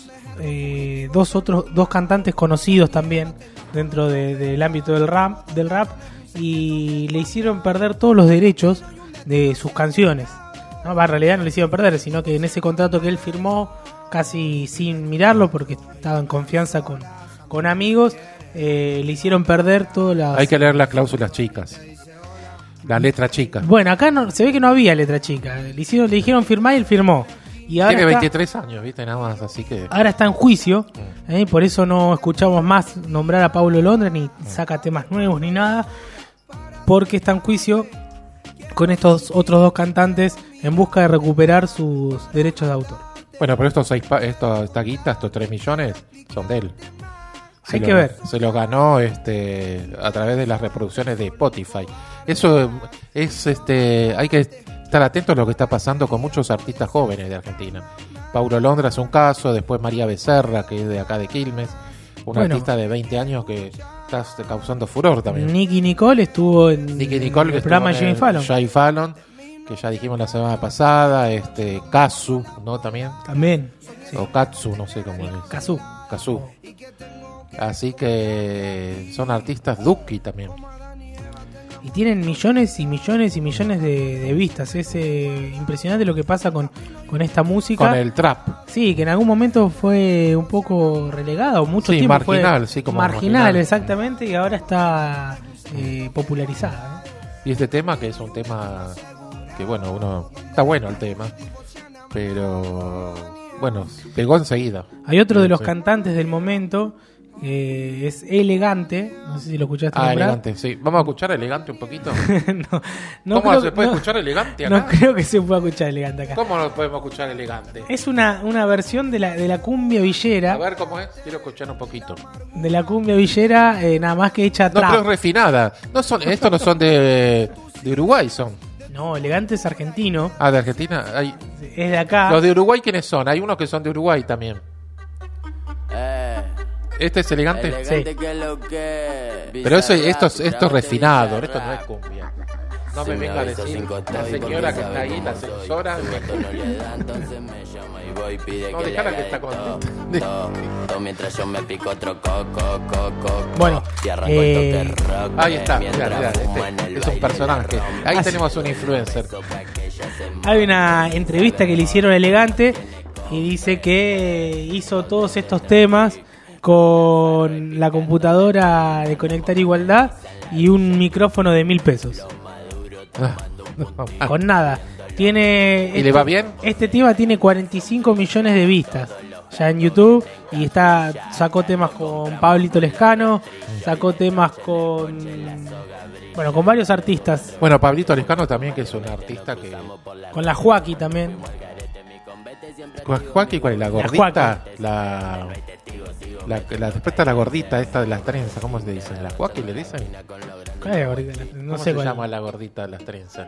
cantantes conocidos también dentro del ámbito del rap, y le hicieron perder todos los derechos de sus canciones, ¿no? En realidad no le hicieron perder, sino que en ese contrato que él firmó, casi sin mirarlo, porque estaba en confianza con amigos, le hicieron perder todas las... Hay que leer las cláusulas chicas. La letra chica. Bueno, acá se ve que no había letra chica. Le dijeron firmar y él firmó. Y ahora tiene 23 años, ¿viste? Nada más, así que... Ahora está en juicio, por eso no escuchamos más nombrar a Paulo Londra, ni saca temas nuevos, ni nada, porque está en juicio con estos otros dos cantantes en busca de recuperar sus derechos de autor. Bueno, pero esta guita, estos 3 millones, son de él. Hay que ver. Se lo ganó a través de las reproducciones de Spotify. Eso es hay que estar atentos a lo que está pasando con muchos artistas jóvenes de Argentina. Paulo Londra es un caso, después María Becerra, que es de acá de Quilmes, una artista de 20 años que está causando furor también. Nicky Nicole estuvo en el programa de Jimmy Fallon, que ya dijimos la semana pasada, Kazu, ¿no? También. Sí. O Katsu, no sé cómo es. Kazu. Así que son artistas Duki también. Y tienen millones y millones y millones de vistas. Es impresionante lo que pasa con esta música. Con el trap. Sí, que en algún momento fue un poco relegado. Mucho tiempo marginal, fue como marginal, exactamente. Y ahora está popularizada. Y este tema, que es un tema que, bueno, está bueno el tema. Pero, bueno, pegó enseguida. Hay otro de los cantantes del momento... es Elegante, no sé si lo escuchaste nombrar. Elegante, sí. Vamos a escuchar Elegante un poquito. no ¿Cómo se puede escuchar Elegante acá? No creo que se pueda escuchar Elegante acá. ¿Cómo no podemos escuchar Elegante? Es una versión de la cumbia villera. A ver cómo es, quiero escuchar un poquito. De la cumbia villera, nada más que hecha trap. No, pero es refinada. Estos no son de Uruguay, son. No, Elegante es argentino. De Argentina. Es de acá. Los de Uruguay, ¿quiénes son? Hay unos que son de Uruguay también. ¿Este es Elegante? Sí. Pero esto es refinado, esto no es cumbia. No me venga a decir la señora que está ahí, la asesora. No, dejala que está contenta. Bueno, ahí está, mirá, es un personaje. Ahí tenemos un influencer. Hay una entrevista que le hicieron a Elegante y dice que hizo todos estos temas con la computadora de Conectar Igualdad y un micrófono de 1.000 pesos. Con nada. ¿Y le va bien? Este tema tiene 45 millones de vistas ya en YouTube y sacó temas con Pablito Lescano, sacó temas con varios artistas. Bueno, Pablito Lescano también, que es un artista que... Con la Joaquí también. ¿Joaquí cuál es? ¿La gordita? Después está la gordita esta de las trenzas, ¿cómo se dice? ¿La Joaquí le dicen? No sé se cuál llama la gordita de las trenzas.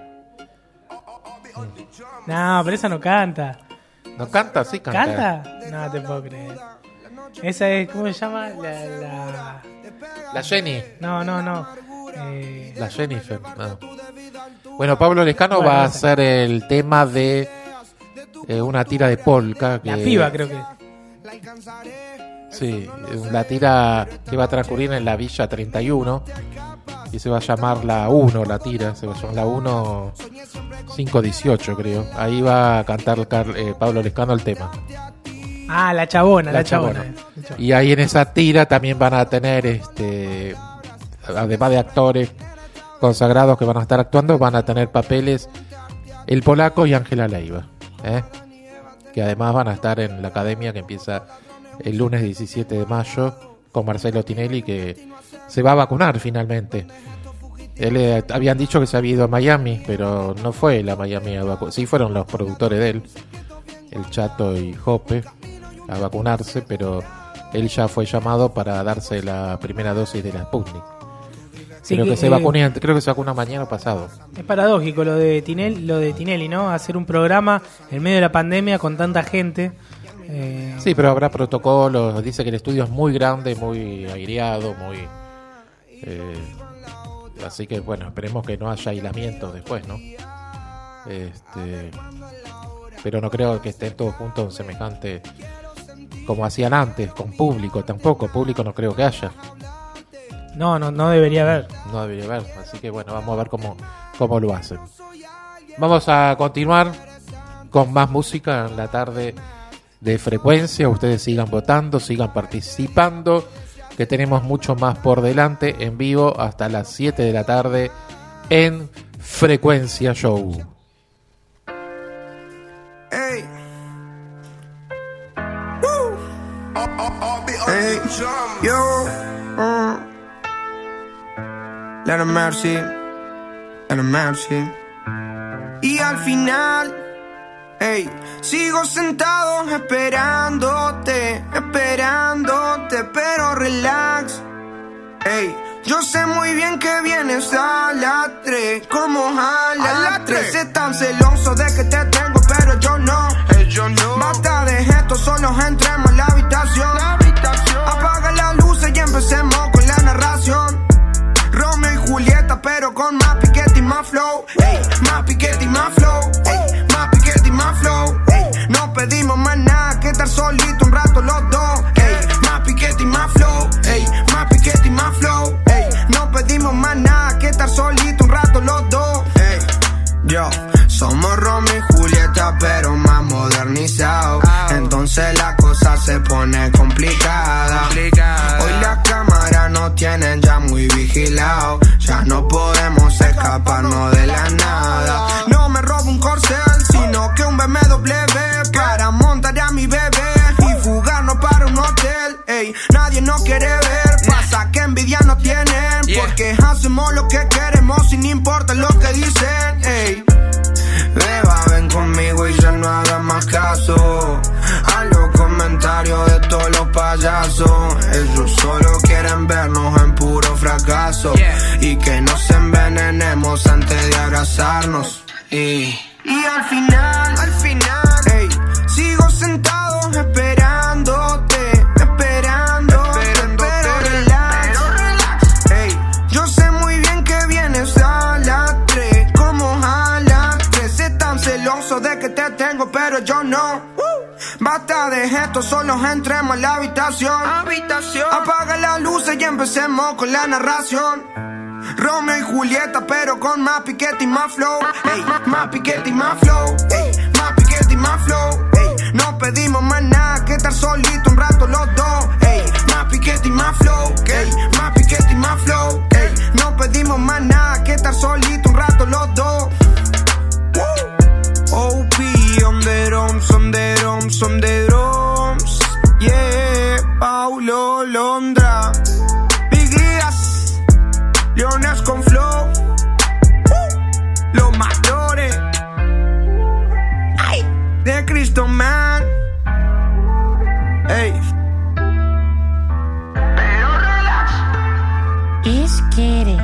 No, pero esa no canta. ¿No canta? Sí canta. ¿Canta? No te puedo creer. Esa es, ¿cómo se llama? La Jenny. No. La Jennifer. No. Bueno, Pablo Lescano va a hacer el tema de una tira de polka. La piba, creo que. Sí, la tira que va a transcurrir en la Villa 31 y se va a llamar la 1, la tira, se va a llamar la 1 518, creo. Ahí va a cantar Pablo Lescano el tema. La chabona. Y ahí en esa tira también van a tener, además de actores consagrados que van a estar actuando, van a tener papeles el Polaco y Ángela Leiva, que además van a estar en la academia que empieza el lunes 17 de mayo con Marcelo Tinelli, que se va a vacunar finalmente. Él habían dicho que se había ido a Miami, pero no fue la Miami a vacunar. Sí fueron los productores de él, el Chato y Jope, a vacunarse, pero él ya fue llamado para darse la primera dosis de la Sputnik. Sí, creo que se vacuna mañana pasado. Es paradójico lo de Tinelli, ¿no? Hacer un programa en medio de la pandemia con tanta gente. Sí, pero habrá protocolos. Dice que el estudio es muy grande, muy aireado, así que bueno, esperemos que no haya aislamiento después, ¿no? Pero no creo que estén todos juntos en semejante como hacían antes, con público. Tampoco, público no creo que haya. No debería haber. No debería haber, así que bueno, vamos a ver cómo lo hacen. Vamos a continuar con más música en la tarde de Frecuencia. Ustedes sigan votando, sigan participando, que tenemos mucho más por delante en vivo hasta las 7 de la tarde en Frecuencia Show. Hey. Hey. Yo. Let a mercy. Let a mercy. Y al final, hey, sigo sentado esperándote, pero relax. Hey, yo sé muy bien que vienes a las 3, como a las 3. Están celosos de que te tengo, pero yo no. Basta de gestos, solo entremos en la habitación. Apaga las luces y empecemos con la narración. Romeo y Julieta, pero con más piquete y más flow. Ey, más piquete y más flow. Ey, más piquete y más flow. Ey, no pedimos más nada que estar solito un rato los dos. Ey, más piquete y más flow. Ey, más piquete y más flow. Ey, no pedimos más nada que estar solito un rato los dos. Ey, yo, somos Romeo y Julieta, pero más modernizados. Entonces la cosa se pone complicada. Hoy las cámaras nos tienen ya muy vigilados. Ya no podemos escaparnos de la nada. No me robo un corcel, sino que un BMW para montar a mi bebé y fugarnos para un hotel. Ey, nadie nos quiere ver, pasa que envidia nos tienen, porque hacemos lo que queremos sin importar lo que dicen. Ey, beba, ven conmigo y ya no hagas más caso a los comentarios de todos los payasos. Ellos solo quieren vernos en puro fracaso y que nos envenenemos antes de abrazarnos. Y al final, ey, sigo sentado esperándote, pero relax. Ey, yo sé muy bien que vienes a las 3, como a las 3. Están celosos de que te tengo, pero yo no. Basta de gestos, solo entremos en la habitación. Apaga las luces y empecemos con la narración. Romeo y Julieta, pero con más piquete y más flow. Ey, más piquete y más flow. Ey, más piquete y más flow. Ey, no pedimos más nada que estar solito un rato los dos. Ey, más piquete y más flow. Ey, más piquete y más flow. Ey, no pedimos más nada que estar solito un rato los dos. OP on the drums, on the drums, on the drums. Yeah, Paulo Londra, Biguías, Leones con flow, los mayores, ay, de Cristo Man. Ey, pero relax. Es quiere.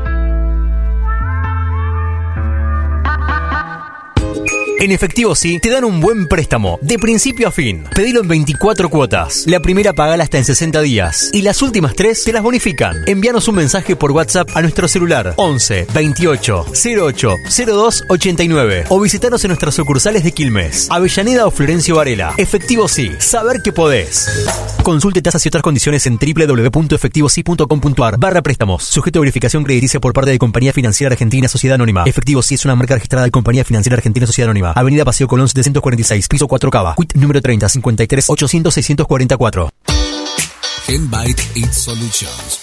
En Efectivo Sí, te dan un buen préstamo, de principio a fin. Pedilo en 24 cuotas. La primera pagala hasta en 60 días. Y las últimas 3 te las bonifican. Envíanos un mensaje por WhatsApp a nuestro celular 11 28 08 02 89 o visitanos en nuestras sucursales de Quilmes, Avellaneda o Florencio Varela. Efectivo Sí, saber que podés. Consulte tasas y otras condiciones en www.efectivosí.com.ar/préstamos. Sujeto a verificación crediticia por parte de Compañía Financiera Argentina Sociedad Anónima. Efectivo Sí es una marca registrada de Compañía Financiera Argentina Sociedad Anónima. Avenida Paseo Colón 746, piso 4 Cava. Quit número 30 53 800 644. Genbyte It Solutions.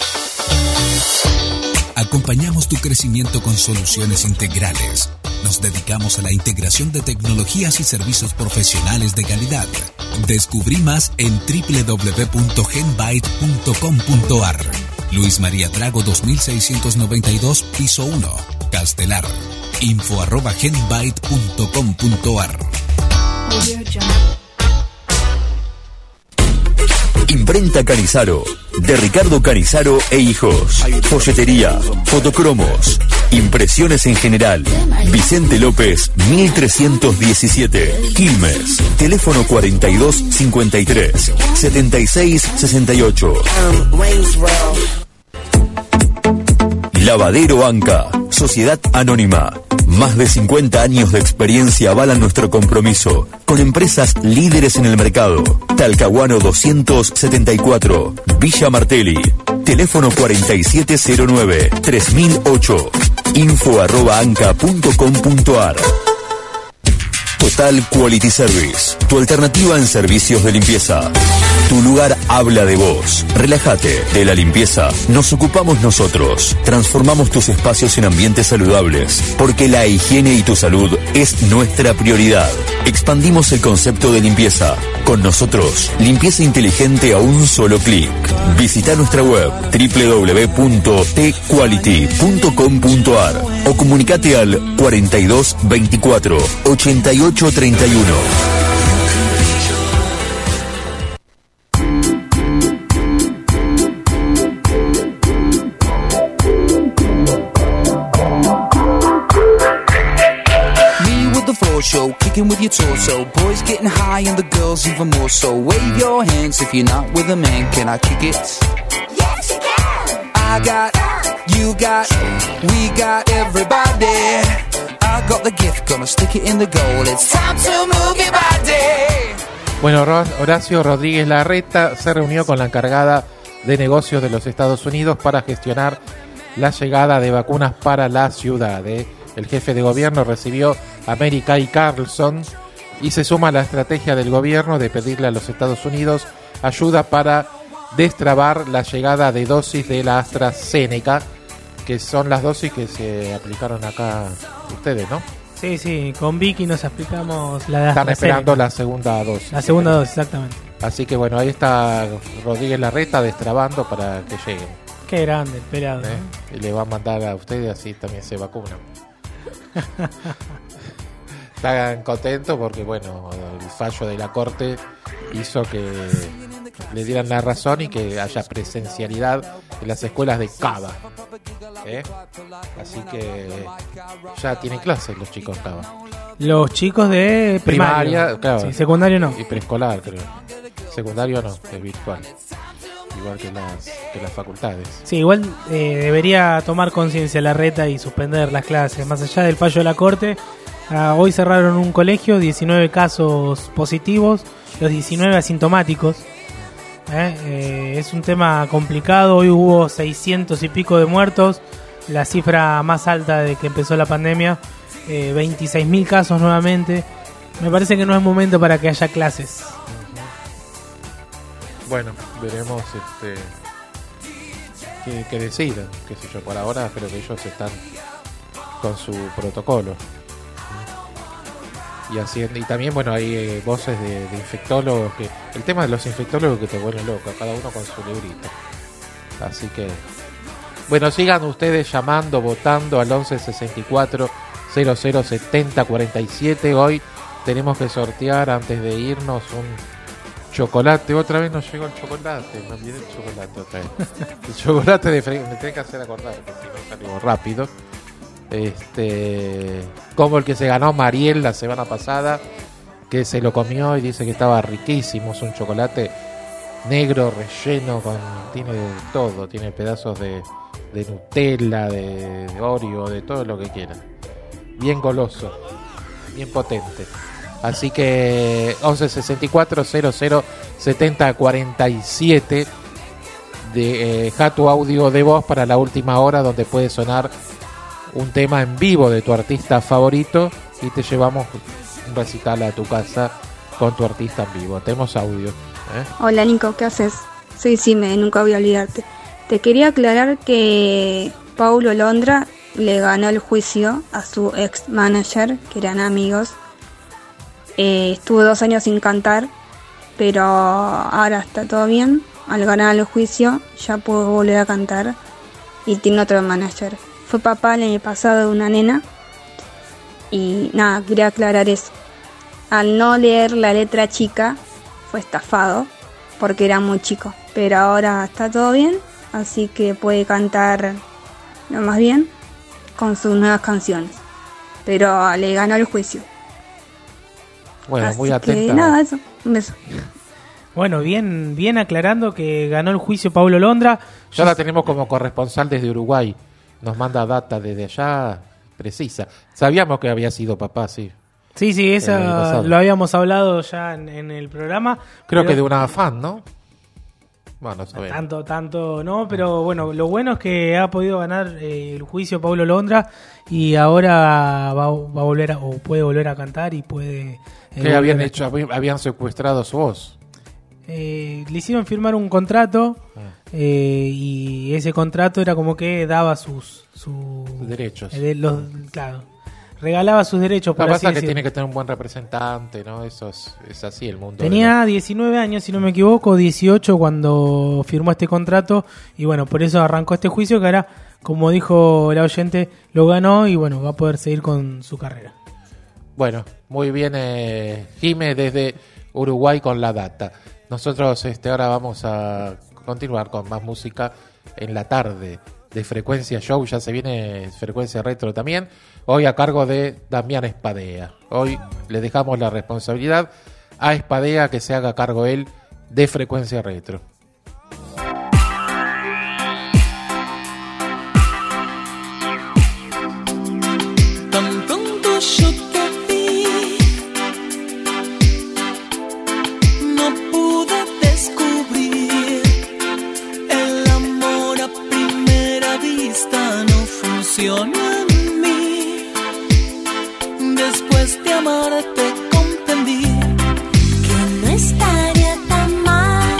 Acompañamos tu crecimiento con soluciones integrales. Nos dedicamos a la integración de tecnologías y servicios profesionales de calidad. Descubrí más en www.genbyte.com.ar. Luis María Drago 2692, piso 1, Castelar. info@genbyte.com.ar. Imprenta Canizaro, de Ricardo Canizaro e Hijos. Folletería, fotocromos, impresiones en general. Vicente López, 1317, Quilmes. Teléfono 42 53 76 68. Lavadero Anca, Sociedad Anónima. Más de 50 años de experiencia avalan nuestro compromiso con empresas líderes en el mercado. Talcahuano 274, Villa Martelli. Teléfono 4709 3008. info@anca.com.ar. Total Quality Service, tu alternativa en servicios de limpieza. Tu lugar habla de vos. Relájate. De la limpieza nos ocupamos nosotros. Transformamos tus espacios en ambientes saludables, porque la higiene y tu salud es nuestra prioridad. Expandimos el concepto de limpieza. Con nosotros, limpieza inteligente a un solo clic. Visita nuestra web www.tquality.com.ar o comunicate al 42 24 88 31. Show, kicking with your torso. Boys getting high and the girls even more so. Wave your hands if you're not with a man. Can I kick it? Yes, you can. I got, you got, we got everybody. I got the gift, gonna stick it in the goal. It's time to move your body. Bueno, Horacio Rodríguez Larreta se reunió con la encargada de negocios de los Estados Unidos para gestionar la llegada de vacunas para la ciudad. El jefe de gobierno recibió a Mary Kay Carlson y se suma a la estrategia del gobierno de pedirle a los Estados Unidos ayuda para destrabar la llegada de dosis de la AstraZeneca, que son las dosis que se aplicaron acá ustedes, ¿no? Sí, sí, con Vicky nos explicamos la de Están AstraZeneca. esperando la segunda dosis. La segunda dosis, exactamente. Así que bueno, ahí está Rodríguez Larreta destrabando para que lleguen. Qué grande el pelado. Y le va a mandar a ustedes, así también se vacunan. Están contentos porque bueno, el fallo de la corte hizo que le dieran la razón y que haya presencialidad en las escuelas de Cava. Así que ya tienen clases los chicos Cava. Los chicos de primaria, claro. Sí, secundario no. Y preescolar, creo. Secundario no, es virtual. Igual que las facultades. Sí, igual debería tomar conciencia Larreta y suspender las clases. Más allá del fallo de la corte, hoy cerraron un colegio, 19 casos positivos, los 19 asintomáticos. Es un tema complicado. Hoy hubo 600 y pico de muertos, la cifra más alta de que empezó la pandemia. 26.000 casos nuevamente. Me parece que no es momento para que haya clases. Bueno, veremos que decidan, qué sé yo. Por ahora creo que ellos están con su protocolo. Y también, bueno, hay voces de infectólogos que... El tema de los infectólogos que te vuelven loco, cada uno con su librito. Así que... Bueno, sigan ustedes llamando, votando al 1164 0070 47. Hoy tenemos que sortear, antes de irnos, un chocolate. Otra vez nos llegó el chocolate. Me olvidé el chocolate otra vez. El chocolate de Frey. Me tenés que hacer acordar, porque si no salgo rápido. Como el que se ganó Mariel la semana pasada, que se lo comió y dice que estaba riquísimo. Es un chocolate negro, relleno, tiene de todo. Tiene pedazos de Nutella, de Oreo, de todo lo que quieran. Bien goloso, bien potente. Así que 1164 0070 47, deja tu audio de voz para la última hora, donde puede sonar un tema en vivo de tu artista favorito y te llevamos un recital a tu casa con tu artista en vivo. Tenemos audio. Hola Nico, ¿qué haces? Soy Sime, nunca voy a olvidarte. Te quería aclarar que Paulo Londra le ganó el juicio a su ex manager, que eran amigos. Estuvo 2 años sin cantar, pero ahora está todo bien. Al ganar el juicio ya pudo volver a cantar y tiene otro manager. Fue papá el año pasado de una nena y nada, quería aclarar eso. Al no leer la letra chica fue estafado porque era muy chico, pero ahora está todo bien, así que puede cantar lo más bien con sus nuevas canciones, pero le ganó el juicio. Bueno, así muy atenta. Que nada, eso, un beso. Bueno, bien aclarando que ganó el juicio Paulo Londra. Ya la tenemos como corresponsal desde Uruguay. Nos manda data desde allá precisa. Sabíamos que había sido papá, sí. Sí, eso lo habíamos hablado ya en el programa. Creo que de una fan, ¿no? Bueno, sabemos. Tanto no, pero bueno, lo bueno es que ha podido ganar el juicio Paulo Londra y ahora va a volver puede volver a cantar y puede... ¿Qué habían hecho? Habían secuestrado su voz. le hicieron firmar un contrato y ese contrato era como que daba sus derechos. Claro, regalaba sus derechos. Lo que pasa es que tiene que tener un buen representante, ¿no? Eso es así el mundo. Tenía 19 años, si no me equivoco, 18 cuando firmó este contrato y bueno, por eso arrancó este juicio que ahora, como dijo la oyente, lo ganó y bueno, va a poder seguir con su carrera. Bueno, muy bien, Jime desde Uruguay con la data. Nosotros ahora vamos a continuar con más música en la tarde de Frecuencia Show. Ya se viene Frecuencia Retro también. Hoy a cargo de Damián Espadea. Hoy le dejamos la responsabilidad a Espadea que se haga cargo él de Frecuencia Retro. Tan pronto yo te vi, no pude descubrir el amor a primera vista, no funciona en mí. Después de amarte comprendí que no estaría tan mal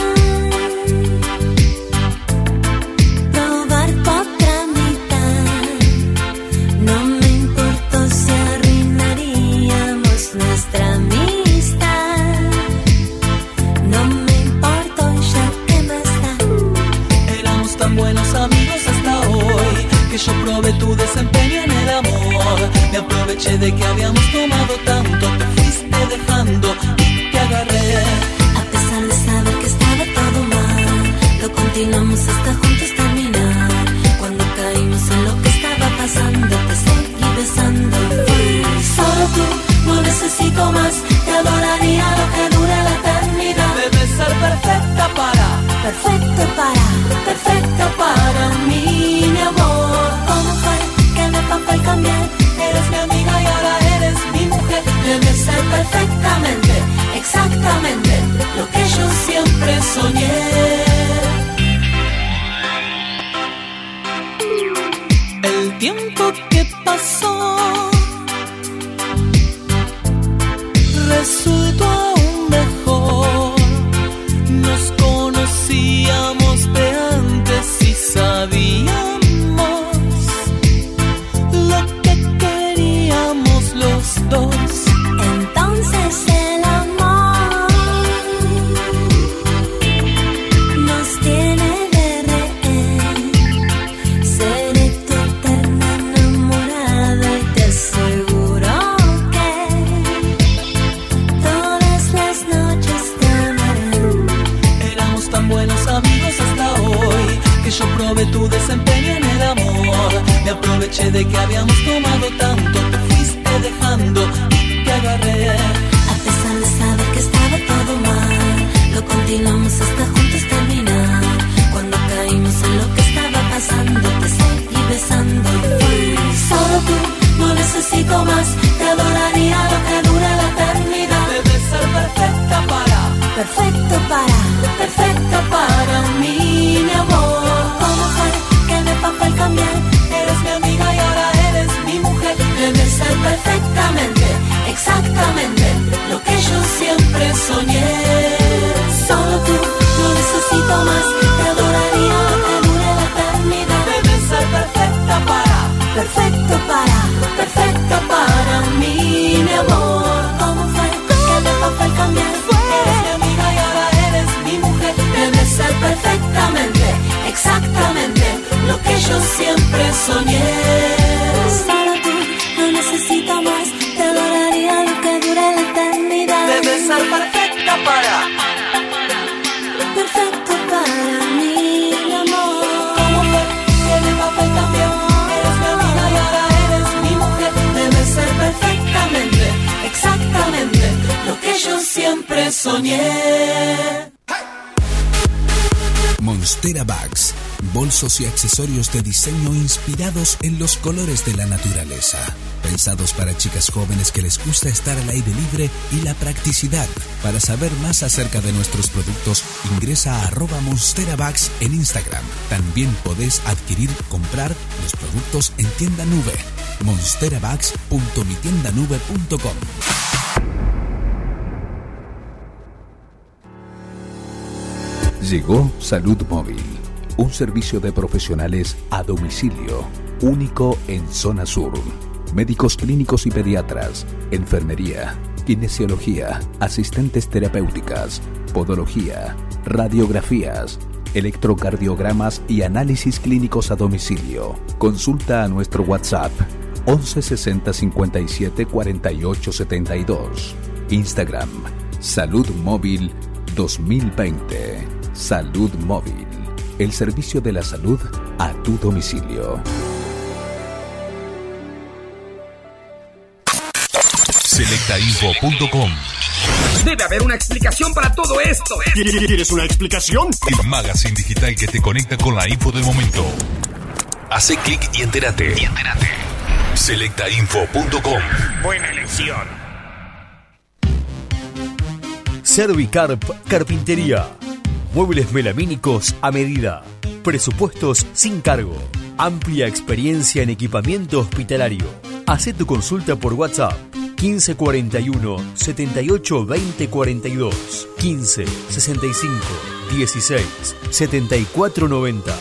probar por otra mitad. No me importó si arruinaríamos nuestra amistad. No me importó ya que más da. Éramos tan buenos amigos hasta hoy que yo probé tu desempeño en el amor. Me aproveché de que habíamos tomado tanto, te fuiste dejando y te agarré. A pesar de saber que estaba todo mal, lo continuamos hasta juntos terminar. Cuando caímos en lo que estaba pasando, te seguí besando. Solo tú, no necesito más, te adoraría lo que dure la eternidad. Debes ser perfecta perfecto para mí, mi amor. ¿Cómo fue que de papel cambié? Eres mi amiga y ahora eres mi mujer. Debes ser perfectamente, exactamente lo que yo siempre soñé. El tiempo que pasó resultó aún mejor. Nos conocíamos de antes y sabíamos lo que queríamos los dos. Entonces el amor nos tiene de rehén. Seré tu eterna enamorada y te aseguro que todas las noches te amaré. Éramos tan buenos amigos hasta hoy que yo probé tu desempeño en el amor. Me aproveché de que habíamos tomado tanto, te fuiste dejando y te agarré. A pesar de saber que estaba todo mal, lo continuamos hasta juntos terminar. Cuando caímos en lo que estaba pasando, te seguí besando. Solo tú, no necesito más, te adoraría lo que dure la eternidad. Debes ser perfecta para mí, mi amor. ¿Cómo fue que de papel cambié? Eres mi amiga y ahora eres mi mujer. Debes ser perfectamente, exactamente lo que yo siempre soñé. Solo tú, no necesito más, te adoraría lo que dure la eternidad. Debes ser perfecta para mí, mi amor. ¿Cómo fue que de papel cambié? Eres mi amiga y ahora eres mi mujer. Debes ser perfectamente, exactamente lo que yo siempre soñé. Solo tú, no necesito más, te adoraría lo que dure la eternidad. Debes ser perfecta para mí, mi amor. ¿Cómo fue que de papel cambió? Eres mi amiga y ahora eres mi mujer. Debes ser perfectamente, exactamente lo que yo siempre soñé. Monstera Bags, bolsos y accesorios de diseño inspirados en los colores de la naturaleza. Pensados para chicas jóvenes que les gusta estar al aire libre y la practicidad. Para saber más acerca de nuestros productos, ingresa a @MonsteraBags en Instagram. También podés comprar los productos en tienda nube. monsterabags.mitiendanube.com. Llegó Salud Móvil, un servicio de profesionales a domicilio, único en Zona Sur. Médicos clínicos y pediatras, enfermería, kinesiología, asistentes terapéuticas, podología, radiografías, electrocardiogramas y análisis clínicos a domicilio. Consulta a nuestro WhatsApp 11 60 57 48 72. Instagram Salud Móvil 2020. Salud Móvil, el servicio de la salud a tu domicilio. Selectainfo.com. Debe haber una explicación para todo esto. ¿Quieres una explicación? El magazine digital que te conecta con la info del momento. Hace clic y entérate. Selectainfo.com. Buena elección. Servicarp Carpintería. Muebles melamínicos a medida. Presupuestos sin cargo. Amplia experiencia en equipamiento hospitalario. Hacé tu consulta por WhatsApp 1541 78 20 42, 15 65 16 74 90.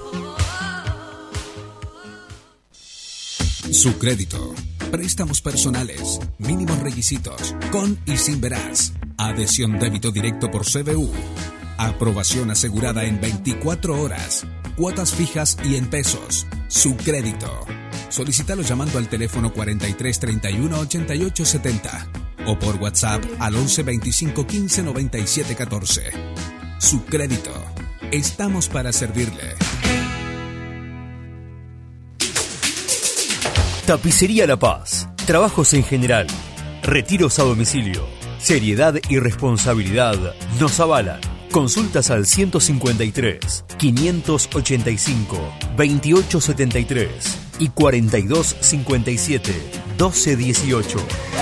Su crédito. Préstamos personales. Mínimos requisitos. Con y sin veraz. Adhesión débito directo por CBU. Aprobación asegurada en 24 horas. Cuotas fijas y en pesos. Su crédito. Solicítalo llamando al teléfono 43 31 88 70 o por WhatsApp al 11 25 15 97 14. Su crédito. Estamos para servirle. Tapicería La Paz. Trabajos en general. Retiros a domicilio. Seriedad y responsabilidad nos avalan. Consultas al 153 585 2873 y 4257 1218.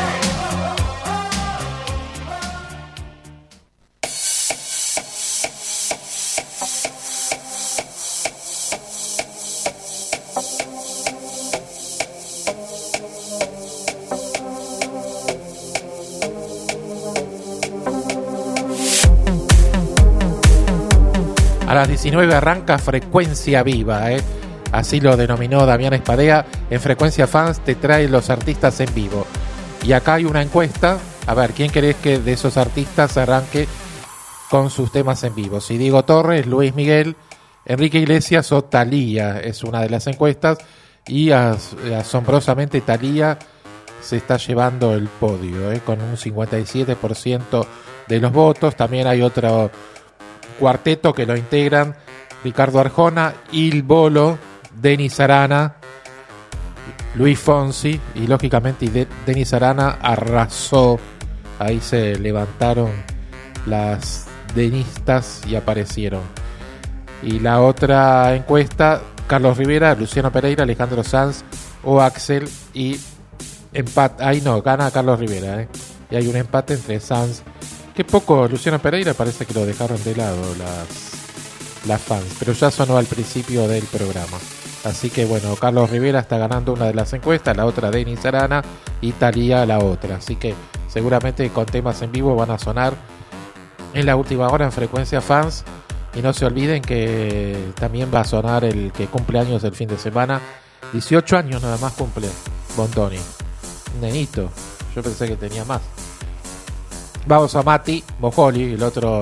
A las 19 arranca Frecuencia Viva, así lo denominó Damián Espadea. En Frecuencia Fans te trae los artistas en vivo. Y acá hay una encuesta. A ver, ¿quién querés que de esos artistas arranque con sus temas en vivo? Si Diego Torres, Luis Miguel, Enrique Iglesias o Thalía, es una de las encuestas. Y asombrosamente Thalía se está llevando el podio, con un 57% de los votos. También hay otro cuarteto que lo integran Ricardo Arjona, Il Bolo, Denis Arana, Luis Fonsi y lógicamente Denis Arana arrasó. Ahí se levantaron las denistas y aparecieron. Y la otra encuesta, Carlos Rivera, Luciano Pereira, Alejandro Sanz o Axel, y empate. Ahí no, gana Carlos Rivera, y hay un empate entre Sanz. Qué poco Luciano Pereira, parece que lo dejaron de lado las fans, pero ya sonó al principio del programa. Así que bueno, Carlos Rivera está ganando una de las encuestas, la otra Denis Arana y Thalía la otra. Así que seguramente con temas en vivo van a sonar en la última hora en Frecuencia Fans. Y no se olviden que también va a sonar el que cumple años el fin de semana. 18 años nada más cumple Bondoni. Nenito, yo pensé que tenía más. Vamos a Mati Mojoli, el otro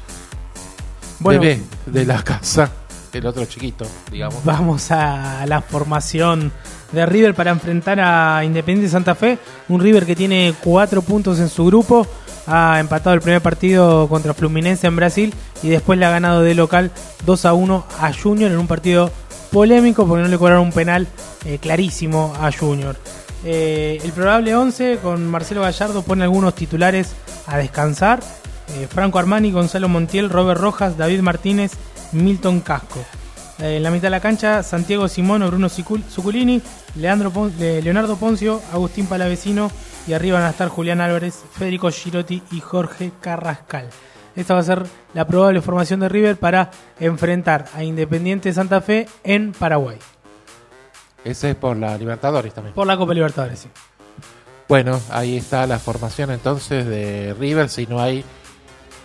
bebé de la casa, el otro chiquito, digamos. Vamos a la formación de River para enfrentar a Independiente Santa Fe. Un River que tiene 4 puntos en su grupo. Ha empatado el primer partido contra Fluminense en Brasil y después le ha ganado de local 2-1 a Junior en un partido polémico porque no le cobraron un penal clarísimo a Junior. El probable 11 con Marcelo Gallardo pone algunos titulares a descansar: Franco Armani, Gonzalo Montiel, Robert Rojas, David Martínez, Milton Casco. En la mitad de la cancha, Santiago Simón, Bruno Zuculini, Leonardo Poncio, Agustín Palavecino, y arriba van a estar Julián Álvarez, Federico Girotti y Jorge Carrascal. Esta va a ser la probable formación de River para enfrentar a Independiente Santa Fe en Paraguay. Ese es por la Libertadores también. Por la Copa Libertadores, sí. Bueno, ahí está la formación entonces de River. Si no hay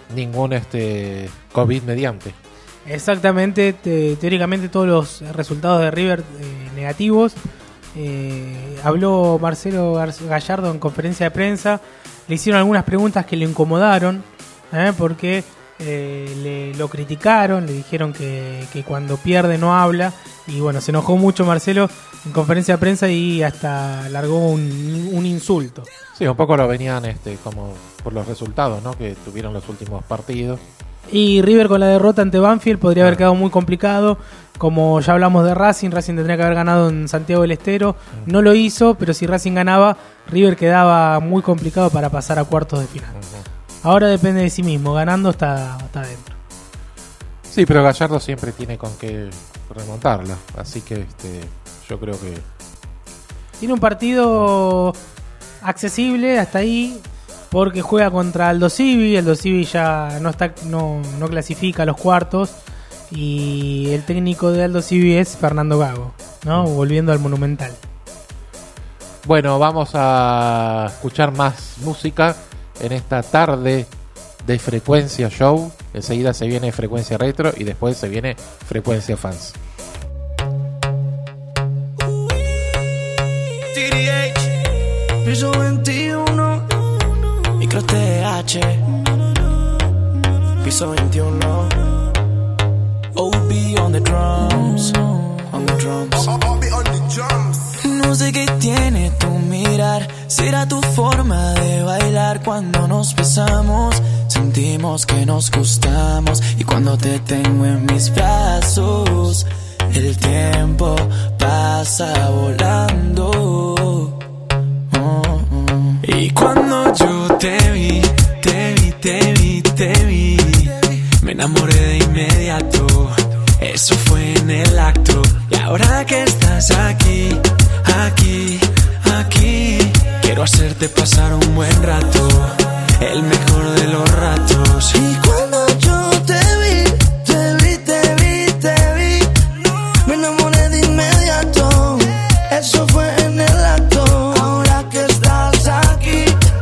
ningún COVID mediante. Exactamente, teóricamente todos los resultados de River negativos. Habló Marcelo Gallardo en conferencia de prensa, le hicieron algunas preguntas que le incomodaron, porque lo criticaron, le dijeron que cuando pierde no habla, y bueno, se enojó mucho Marcelo en conferencia de prensa y hasta largó un insulto. Sí, un poco lo venían como por los resultados, ¿no?, que tuvieron los últimos partidos. Y River con la derrota ante Banfield podría haber quedado muy complicado. Como ya hablamos de Racing tendría que haber ganado en Santiago del Estero. No lo hizo, pero si Racing ganaba, River quedaba muy complicado para pasar a cuartos de final. Ahora depende de sí mismo, ganando está dentro. Sí, pero Gallardo siempre tiene con qué remontarla, así que yo creo que tiene un partido accesible hasta ahí, porque juega contra Aldo Civi. Aldo Civi ya no clasifica a los cuartos, y el técnico de Aldo Civi es Fernando Gago, ¿no? Volviendo al Monumental. Bueno, vamos a escuchar más música en esta tarde de Frecuencia Show. Enseguida se viene Frecuencia Retro y después se viene Frecuencia Fans. TDH, piso 21, micro TH, piso 21, OB on the drums, on the drums. No sé qué tiene tu mirar, será tu forma de bailar. Cuando nos besamos, sentimos que nos gustamos, y cuando te tengo en mis brazos, el tiempo pasa volando. Y cuando yo te vi, me enamoré de inmediato. Eso fue en el acto. Y ahora que estás aquí, quiero hacerte pasar un buen rato, el mejor de los ratos. Y cuando yo te vi, me enamoré de inmediato. Eso fue en el acto. Ahora que estás aquí,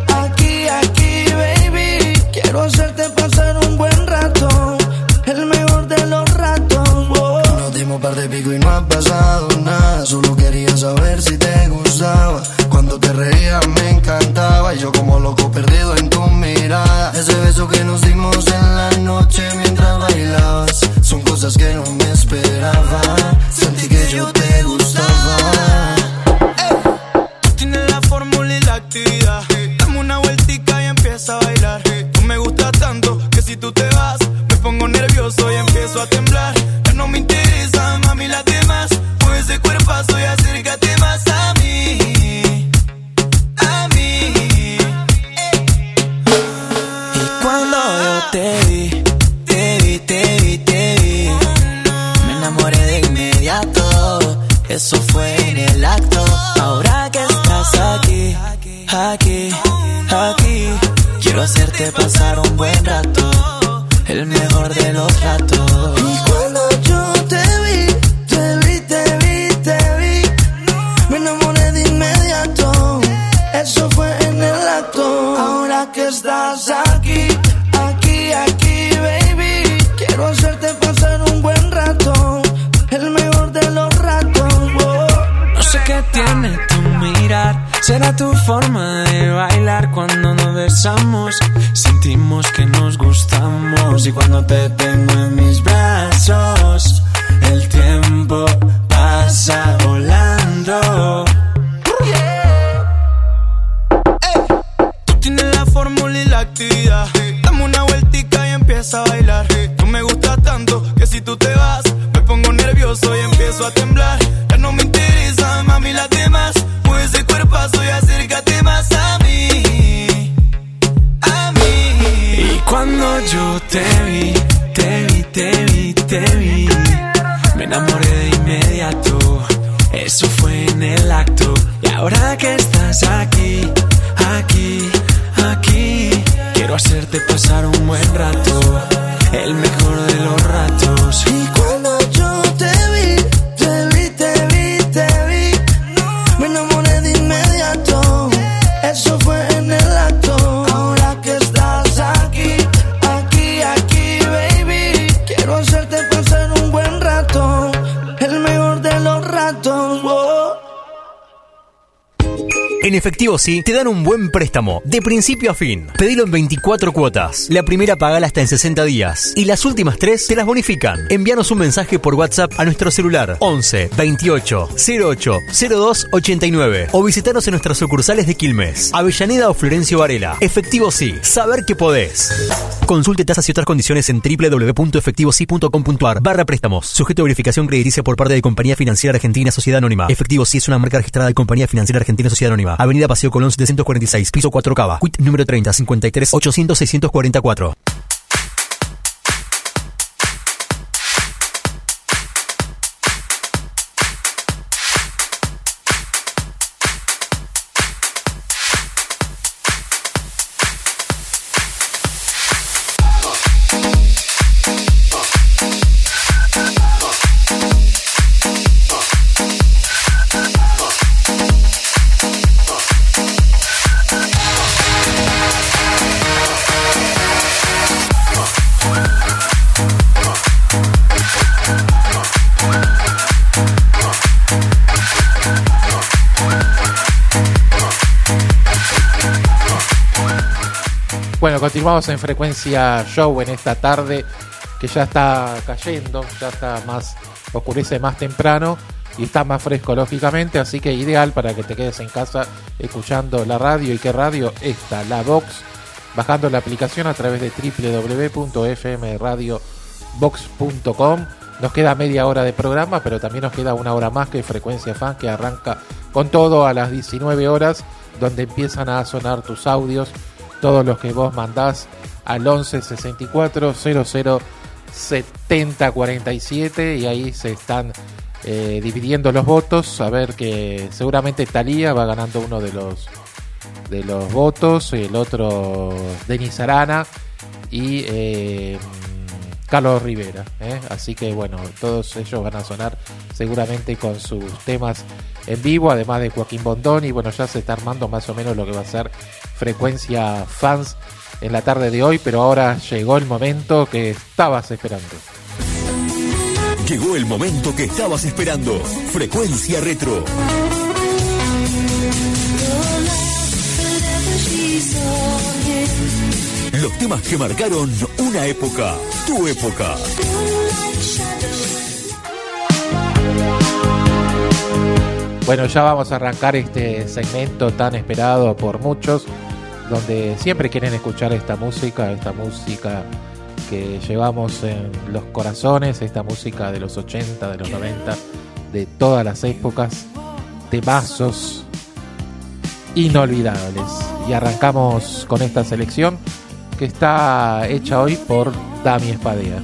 baby, quiero hacerte pasar un buen rato, el mejor de los ratos. Nos dimos par de pico y no ha pasado nada. Solo quería saber si te gustaba. Cuando te reías me encantaba, y yo como loco perdido en tu mirada. Ese beso que nos dimos en la noche mientras bailabas, son cosas que no me esperaba. Sentí que yo te gustaba. Tú tienes la fórmula y la actividad. Dame una vueltica y empieza a bailar. Tú me gustas tanto que si tú te vas, me pongo nervioso y empiezo a temblar. Ya no me interesa, mami, las demás. Mueve ese cuerpazo y acércate más a mí. Cuando yo te vi, me enamoré de inmediato. Eso fue en el acto. Ahora que estás aquí, quiero hacerte pasar un buen rato, el mejor de los ratos. Y cuando yo te vi, me enamoré de inmediato. Eso fue en el acto. Ahora que estás aquí, baby, quiero hacerte pasar un buen rato, el mejor de los ratos. No sé qué tiene tu mirar, será tu forma de bailar. Cuando nos besamos, sentimos que nos gustamos, y cuando te tengo en mis brazos, el tiempo pasa volando. Tienes la fórmula y la actividad. Dame una vueltica y empieza a bailar. Tú me gustas tanto que si tú te vas, me pongo nervioso y empiezo a temblar. Ya no me interesa, mami, las demás. Mueve ese cuerpazo y acércate más a mí. Y cuando yo te vi, me enamoré de inmediato. Eso fue en el acto. Y ahora que estás aquí, quiero hacerte pasar un buen rato, el mejor de los ratos. Y cuando yo te vi, me enamoré de inmediato. Eso fue en el acto. Ahora que estás aquí, En Efectivo Sí te dan un buen préstamo, de principio a fin. Pedilo en 24 cuotas. La primera pagala hasta en 60 días. Y las últimas 3 te las bonifican. Envíanos un mensaje por WhatsApp a nuestro celular 11 28 08 02 89 o visitanos en nuestras sucursales de Quilmes, Avellaneda o Florencio Varela. Efectivo Sí, saber que podés. Consulte tasas y otras condiciones en www.efectivosí.com.ar/préstamos. Sujeto a verificación crediticia por parte de Compañía Financiera Argentina Sociedad Anónima. Efectivo Sí es una marca registrada de Compañía Financiera Argentina Sociedad Anónima. Avenida Paseo Colón 746, piso 4 Cava. Quit número 30 53 800 644. Bueno, continuamos en Frecuencia Show en esta tarde que ya está cayendo, ya está más, oscurece más temprano y está más fresco lógicamente, así que ideal para que te quedes en casa escuchando la radio. ¿Y qué radio? Esta, la Vox, bajando la aplicación a través de www.fmradiovox.com. Nos queda media hora de programa, pero también nos queda una hora más que Frecuencia Fan, que arranca con todo a las 19 horas, donde empiezan a sonar tus audios, todos los que vos mandás al 11 64 00 70 47, y ahí se están dividiendo los votos. A ver, que seguramente Talía va ganando uno de los votos, el otro Denis Arana y Carlos Rivera, así que bueno, todos ellos van a sonar seguramente con sus temas en vivo, además de Joaquín Bondoni. Bueno, ya se está armando más o menos lo que va a ser Frecuencia Fans en la tarde de hoy, pero ahora llegó el momento que estabas esperando. Llegó el momento que estabas esperando. Frecuencia Retro. Los temas que marcaron una época, tu época. Bueno, ya vamos a arrancar este segmento tan esperado por muchos, donde siempre quieren escuchar esta música que llevamos en los corazones, esta música de los 80, de los 90, de todas las épocas, temazos inolvidables. Y arrancamos con esta selección que está hecha hoy por Dami Espadea.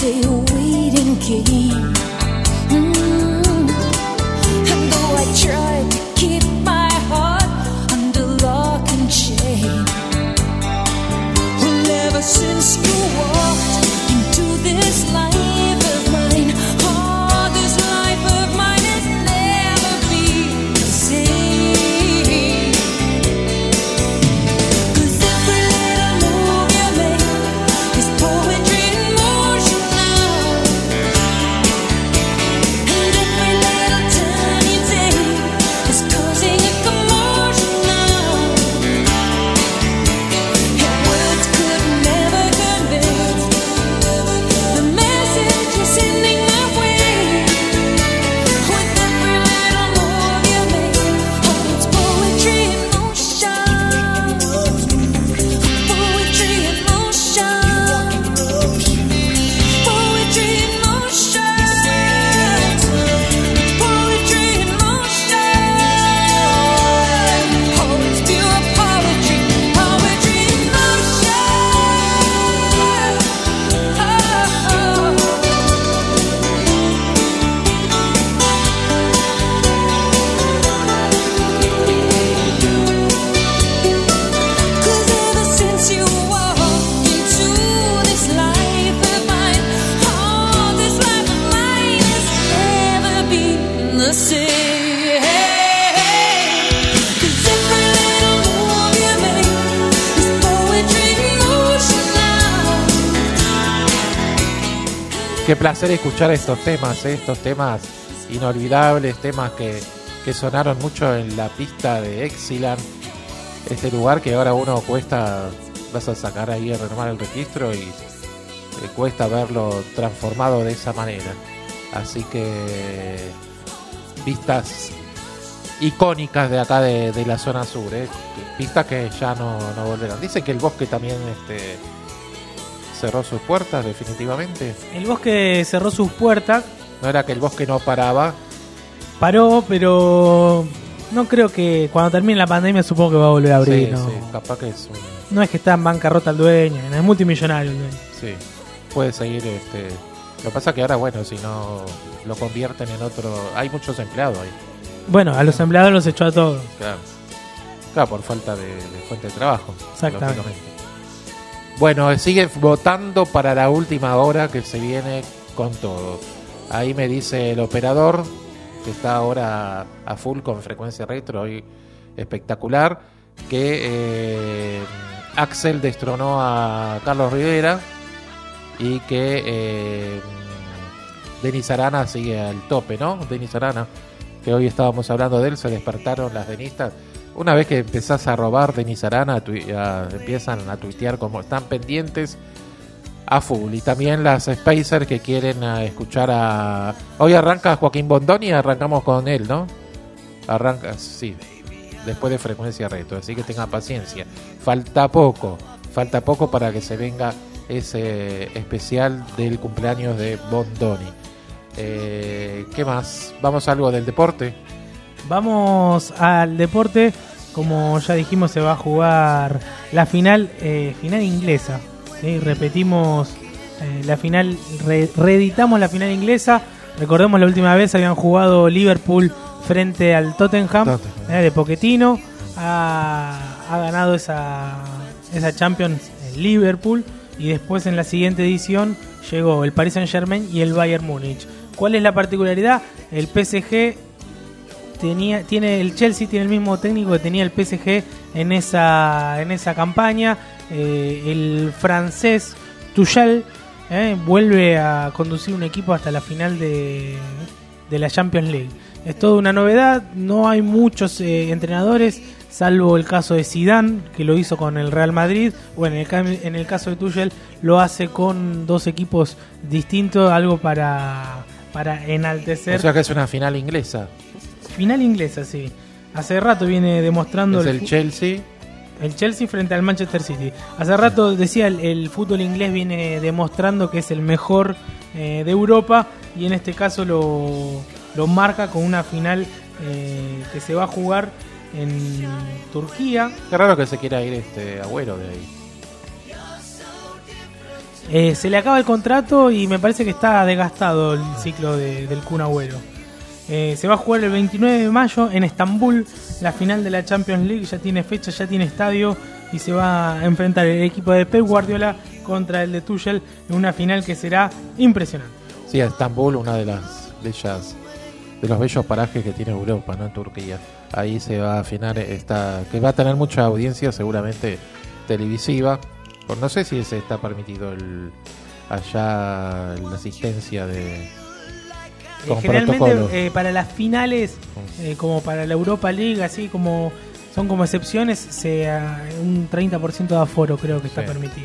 play a waiting game. And though I tried to keep my heart under lock and chain, well, ever since you walked into this life of mine, oh, this life of mine has never been the same. 'Cause every little move you make is poetry in motion now, and every little turn you take is causing a commotion now. And words could never convey the message you're sending my way. With every little move you make, oh, it's poetry in motion. Poetry in motion. Poetry in motion. It's poetry in motion. Oh, it's pure poetry. Poetry in motion. Cause ever since you walked into this life of mine, oh, this life of mine has never been the same. 'Cause every little move you make is poetry in motion now. Qué placer escuchar estos temas inolvidables, temas que sonaron mucho en la pista de Exiland, este lugar que ahora uno vas a sacar ahí a renovar el registro y cuesta verlo transformado de esa manera. Así que pistas icónicas de acá de la zona sur, pistas que ya no volverán. Dicen que el bosque también cerró sus puertas definitivamente. El bosque cerró sus puertas. No era que el bosque no paraba. Paró, pero no creo que cuando termine la pandemia supongo que va a volver a abrir. Sí, ¿no? sí, capaz que es No es que está en bancarrota el dueño, es multimillonario el dueño. Sí, puede seguir. Lo que pasa que ahora, bueno, si no lo convierten en otro... Hay muchos empleados ahí. Bueno, a los empleados los echó a todos. Claro, por falta de fuente de trabajo. Exactamente. Lógicamente. Bueno, siguen votando para la última hora que se viene con todo. Ahí me dice el operador, que está ahora a full con Frecuencia Retro, hoy espectacular, que Axel destronó a Carlos Rivera y que Denis Arana sigue al tope, ¿no? Denis Arana, que hoy estábamos hablando de él, se despertaron las denistas. Una vez que empezás a robar Denis Arana, empiezan a tuitear como están pendientes a full. Y también las Spacers que quieren escuchar a... Hoy arranca Joaquín Bondoni, arrancamos con él, ¿no? Arranca, sí, después de Frecuencia Retro, así que tengan paciencia. Falta poco para que se venga ese especial del cumpleaños de Bondoni. ¿Qué más? ¿Vamos a algo del deporte? Vamos al deporte. Como ya dijimos, se va a jugar la final inglesa. ¿Sí? Repetimos la final, reeditamos la final inglesa. Recordemos la última vez habían jugado Liverpool frente al Tottenham. De Pochettino. Ha ganado esa Champions en Liverpool. Y después en la siguiente edición llegó el Paris Saint-Germain y el Bayern Múnich. ¿Cuál es la particularidad? El PSG el Chelsea tiene el mismo técnico que tenía el PSG en esa campaña. El francés Tuchel vuelve a conducir un equipo hasta la final de la Champions League. Es toda una novedad, no hay muchos entrenadores, salvo el caso de Zidane, que lo hizo con el Real Madrid. Bueno, en el caso de Tuchel lo hace con dos equipos distintos, algo para enaltecer. O sea que es una final inglesa. Final inglesa, sí. Hace rato viene demostrando... Es el Chelsea. El Chelsea frente al Manchester City. Hace rato, decía, el fútbol inglés viene demostrando que es el mejor de Europa. Y en este caso lo marca con una final que se va a jugar en Turquía. Qué raro que se quiera ir Agüero de ahí. Se le acaba el contrato y me parece que está desgastado el ciclo del Kun Agüero. Se va a jugar el 29 de mayo en Estambul, la final de la Champions League. Ya tiene fecha, ya tiene estadio y se va a enfrentar el equipo de Pep Guardiola contra el de Tuchel en una final que será impresionante. Sí, Estambul, una de los bellos parajes que tiene Europa, ¿no? En Turquía. Ahí se va a afinar que va a tener mucha audiencia, seguramente televisiva. Pues no sé si se está permitido allá la asistencia de con generalmente para las finales, como para la Europa League, así como son como excepciones, un 30% de aforo creo que está permitido.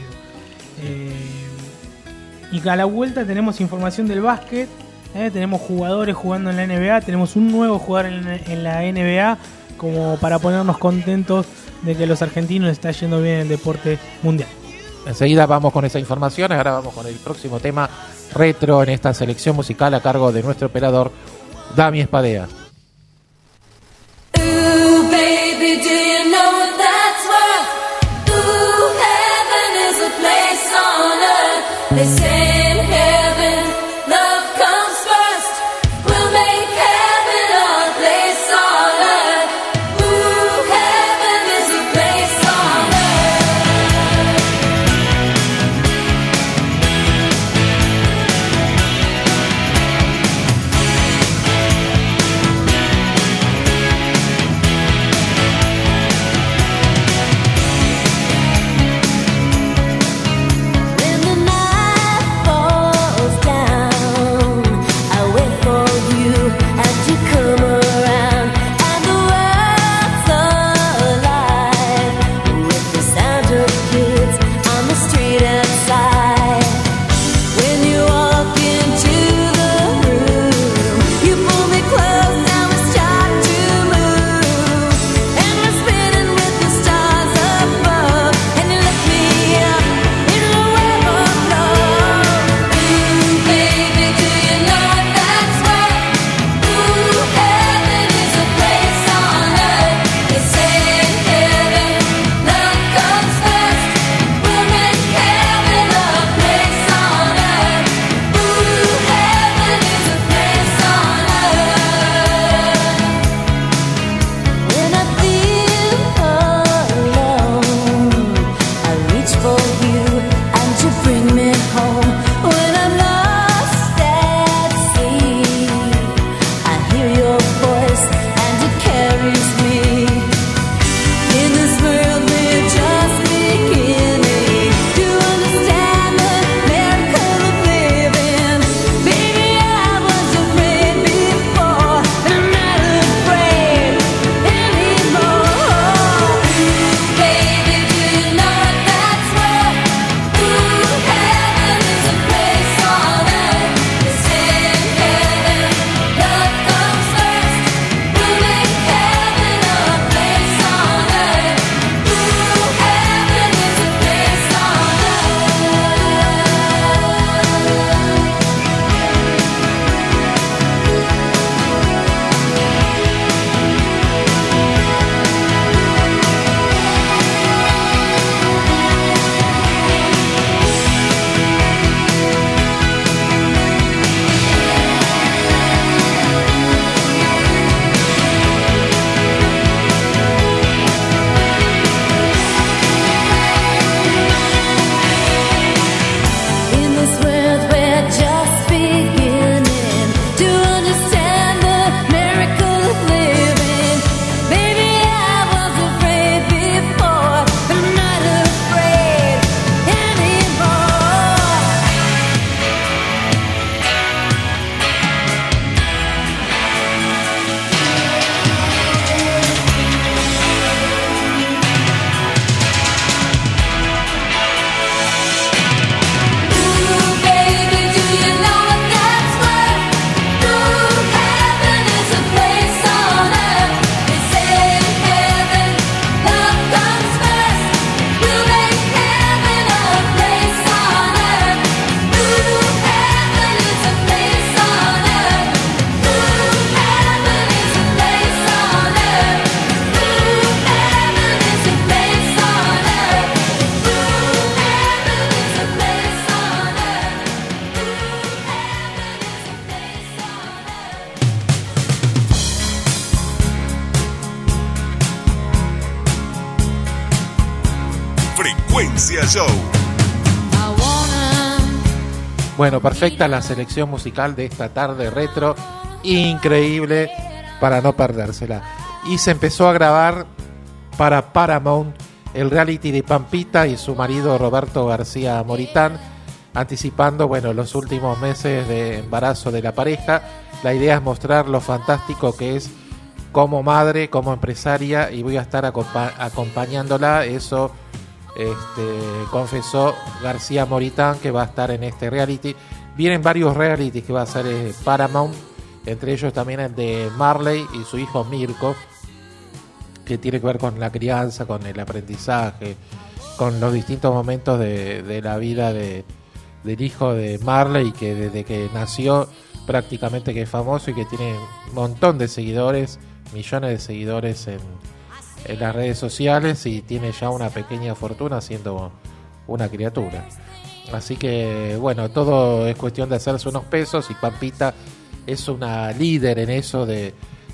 Y a la vuelta tenemos información del básquet. Tenemos jugadores jugando en la NBA, tenemos un nuevo jugador en la NBA, como para ponernos contentos de que los argentinos les está yendo bien en el deporte mundial. Enseguida vamos con esa información. Ahora vamos con el próximo tema retro en esta selección musical a cargo de nuestro operador Dami Espadea. Ooh, baby, do you know what that's worth? Ooh, heaven is a place on earth. They say in heaven love comes first. We'll make heaven a place on earth. Ooh, heaven is a place on earth. Show. Bueno, perfecta la selección musical de esta tarde retro, increíble para no perdérsela. Y se empezó a grabar para Paramount el reality de Pampita y su marido Roberto García Moritán, anticipando, bueno, los últimos meses de embarazo de la pareja. La idea es mostrar lo fantástico que es como madre, como empresaria, y voy a estar acompañándola. Eso confesó García Moritán, que va a estar en este reality. Vienen varios realities que va a hacer Paramount, entre ellos también el de Marley y su hijo Mirko, que tiene que ver con la crianza, con el aprendizaje, con los distintos momentos de la vida del hijo de Marley, que desde que nació prácticamente que es famoso y que tiene un montón de seguidores, millones de seguidores en las redes sociales, y tiene ya una pequeña fortuna siendo una criatura. Así que bueno, todo es cuestión de hacerse unos pesos, y Pampita es una líder en eso de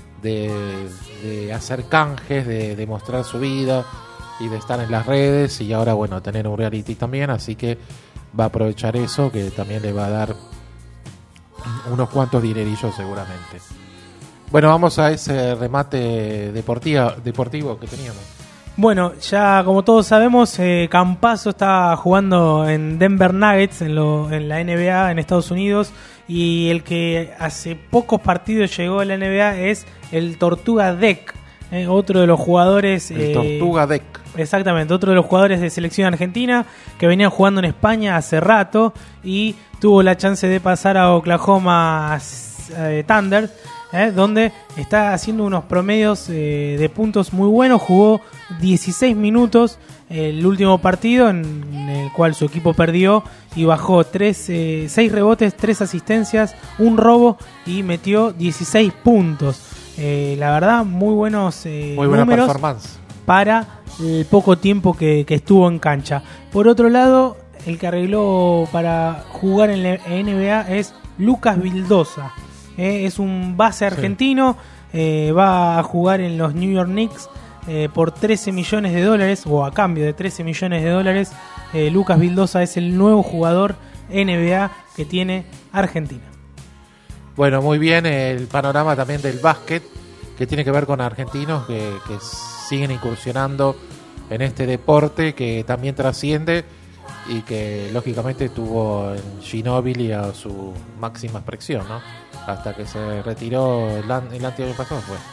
hacer canjes, de mostrar su vida y de estar en las redes, y ahora bueno, tener un reality también, así que va a aprovechar eso, que también le va a dar unos cuantos dinerillos seguramente. Bueno, vamos a ese remate deportivo que teníamos. Bueno, ya como todos sabemos, Campazzo está jugando en Denver Nuggets en la NBA en Estados Unidos, y el que hace pocos partidos llegó a la NBA es el Tortuga Deck, otro de los jugadores... El Tortuga Deck. Exactamente, otro de los jugadores de selección argentina que venía jugando en España hace rato y tuvo la chance de pasar a Oklahoma Thunder, donde está haciendo unos promedios de puntos muy buenos. Jugó 16 minutos el último partido, en el cual su equipo perdió, y bajó 6 rebotes, 3 asistencias, un robo, y metió 16 puntos. La verdad, muy buenos muy buena números performance para el poco tiempo que estuvo en cancha. Por otro lado, el que arregló para jugar en la NBA es Lucas Vildosa. Es un base argentino, va a jugar en los New York Knicks por $13 millones, o a cambio de $13 millones. Lucas Vildosa es el nuevo jugador NBA que tiene Argentina. Bueno, muy bien el panorama también del básquet, que tiene que ver con argentinos que siguen incursionando en este deporte, que también trasciende y que lógicamente tuvo en Ginóbili a su máxima expresión, ¿no? Hasta que se retiró el anteaño pasado fue.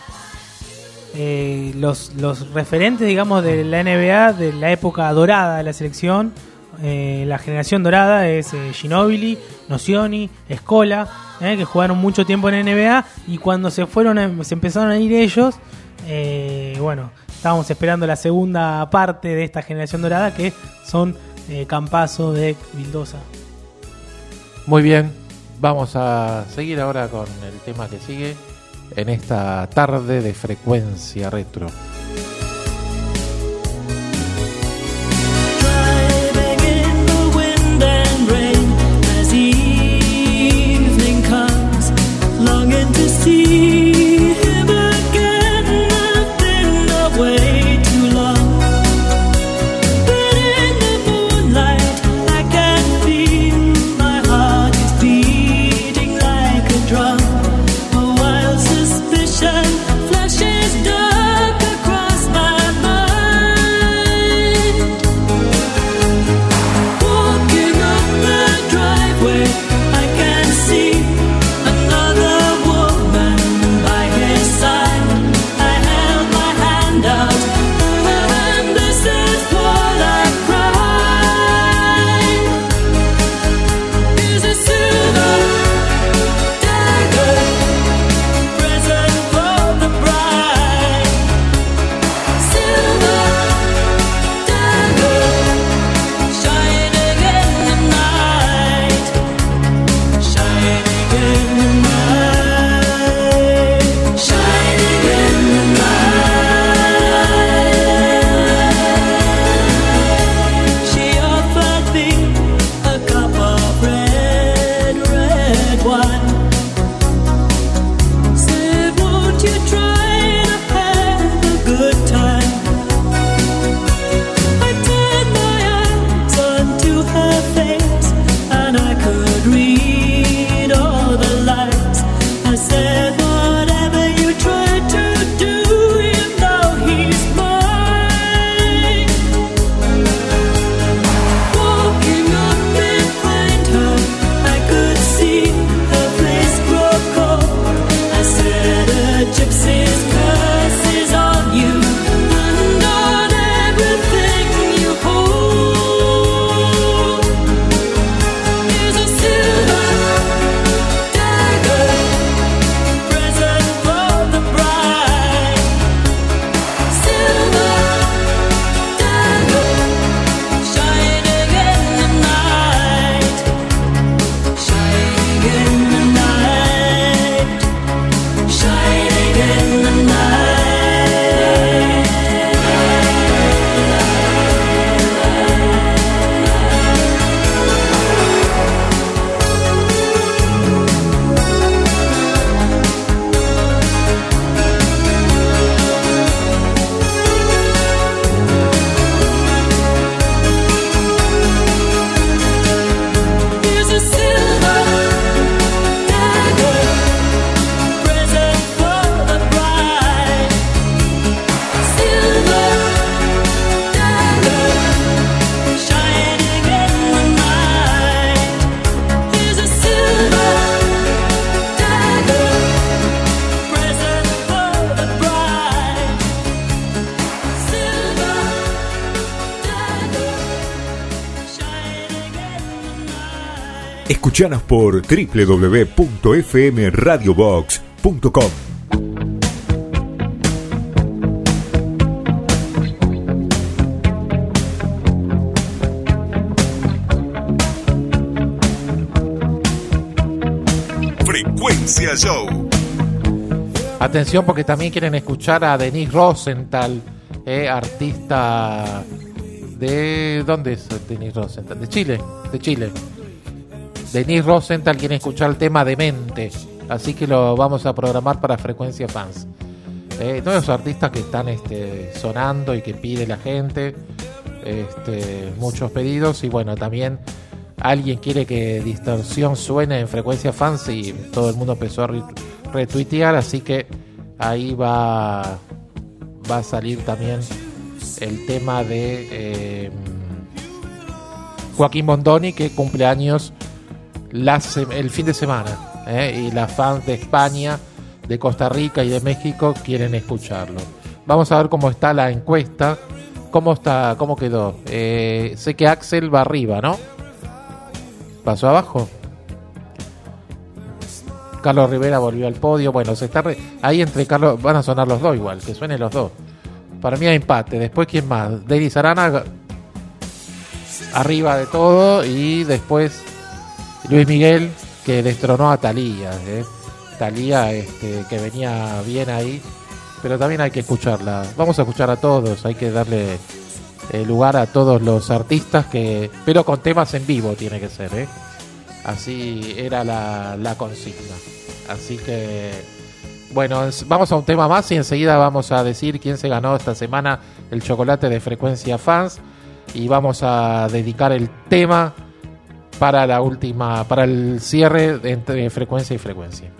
Los referentes, digamos, de la NBA de la época dorada de la selección, la generación dorada es Ginóbili, Nocioni, Scola, que jugaron mucho tiempo en NBA, y cuando se empezaron a ir ellos, bueno, estábamos esperando la segunda parte de esta generación dorada, que son Campazzo, Deck, Vildosa. Muy bien, vamos a seguir ahora con el tema que sigue en esta tarde de Frecuencia Retro. Flashes dark Escuchanos por www.fmradiobox.com. Frecuencia Show. Atención, porque también quieren escuchar a Denise Rosenthal, artista de... ¿Dónde es Denise Rosenthal? De Chile. Denise Rosenthal quiere escuchar el tema Demente, así que lo vamos a programar para Frecuencia Fans. Nuevos artistas que están sonando y que pide la gente, muchos pedidos, y bueno, también alguien quiere que Distorsión suene en Frecuencia Fans y todo el mundo empezó a retuitear, así que ahí va a salir también el tema de Joaquín Bondoni, que cumple años el fin de semana, y las fans de España, de Costa Rica y de México quieren escucharlo. Vamos a ver cómo está la encuesta, cómo quedó. Sé que Axel va arriba, ¿no? ¿Pasó abajo? Carlos Rivera volvió al podio. Bueno, ahí entre Carlos van a sonar los dos igual, que suenen los dos. Para mí hay empate. Después, ¿quién más? Denis Arana arriba de todo, y después Luis Miguel, que destronó a Thalía. Thalía, que venía bien ahí, pero también hay que escucharla. Vamos a escuchar a todos, hay que darle lugar a todos los artistas, pero con temas en vivo tiene que ser, Así era la consigna. Así que, bueno, vamos a un tema más y enseguida vamos a decir quién se ganó esta semana el chocolate de Frecuencia Fans, y vamos a dedicar el tema para el cierre entre frecuencia y frecuencia.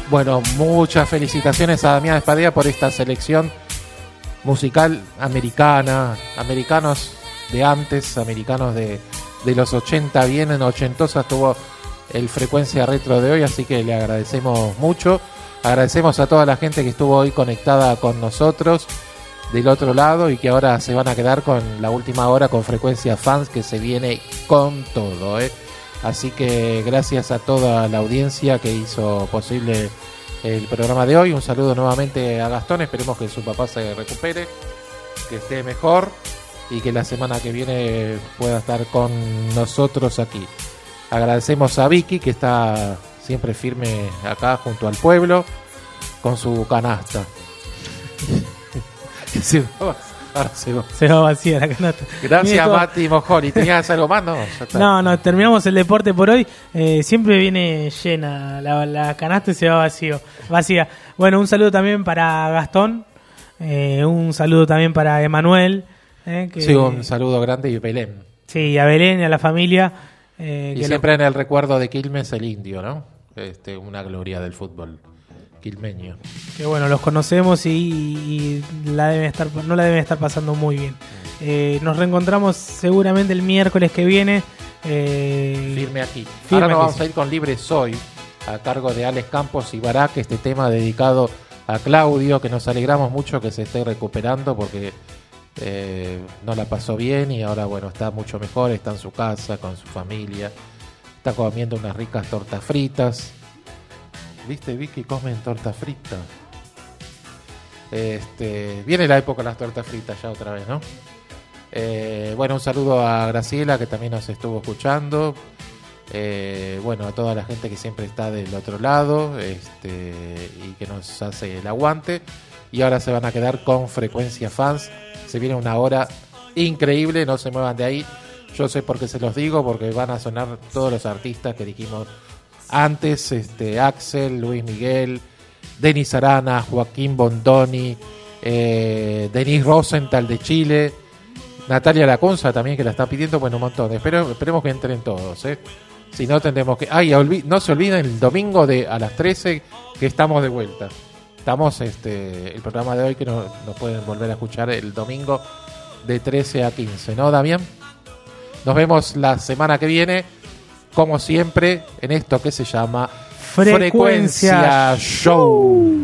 Bueno, muchas felicitaciones a Damián Espadilla por esta selección musical americana, americanos de antes, americanos de los 80, vienen ochentosas, tuvo el Frecuencia Retro de hoy, así que le agradecemos mucho. Agradecemos a toda la gente que estuvo hoy conectada con nosotros del otro lado y que ahora se van a quedar con la última hora con Frecuencia Fans, que se viene con todo, Así que gracias a toda la audiencia que hizo posible el programa de hoy. Un saludo nuevamente a Gastón, esperemos que su papá se recupere, que esté mejor y que la semana que viene pueda estar con nosotros aquí. Agradecemos a Vicky, que está siempre firme acá junto al pueblo con su canasta. Se va a vaciar la canasta. Gracias, Mati Mojoli. ¿Tenías algo más? No, ya está. No, terminamos el deporte por hoy. Siempre viene llena la canasta y se va vacía. Bueno, un saludo también para Gastón. Un saludo también para Emanuel. Sí, un saludo grande y Belén. Sí, a Belén y a la familia. Y siempre en el recuerdo de Quilmes, el indio, ¿no? Una gloria del fútbol quilmeño. Que bueno, los conocemos y no la deben estar pasando muy bien. Nos reencontramos seguramente el miércoles que viene. Firme aquí. Ahora nos vamos a ir con Libre Soy, a cargo de Alex Campos y Barak, este tema dedicado a Claudio, que nos alegramos mucho que se esté recuperando porque no la pasó bien y ahora bueno, está mucho mejor, está en su casa con su familia, está comiendo unas ricas tortas fritas. ¿Viste, Vicky? Comen tortas fritas. Viene la época de las tortas fritas ya otra vez, ¿no? Bueno, un saludo a Graciela, que también nos estuvo escuchando. Bueno, a toda la gente que siempre está del otro lado y que nos hace el aguante. Y ahora se van a quedar con Frecuencia Fans. Se viene una hora increíble, no se muevan de ahí. Yo sé por qué se los digo, porque van a sonar todos los artistas que dijimos antes, Axel, Luis Miguel, Denis Arana, Joaquín Bondoni, Denis Rosenthal de Chile, Natalia Lacunza también, que la está pidiendo, bueno, un montón. Esperemos que entren todos, Si no, tendremos que... no se olviden el domingo a las 13 que estamos de vuelta. Estamos, el programa de hoy que nos pueden volver a escuchar el domingo de 13 a 15, ¿no, Damián? Nos vemos la semana que viene, como siempre, en esto que se llama Frecuencia Show.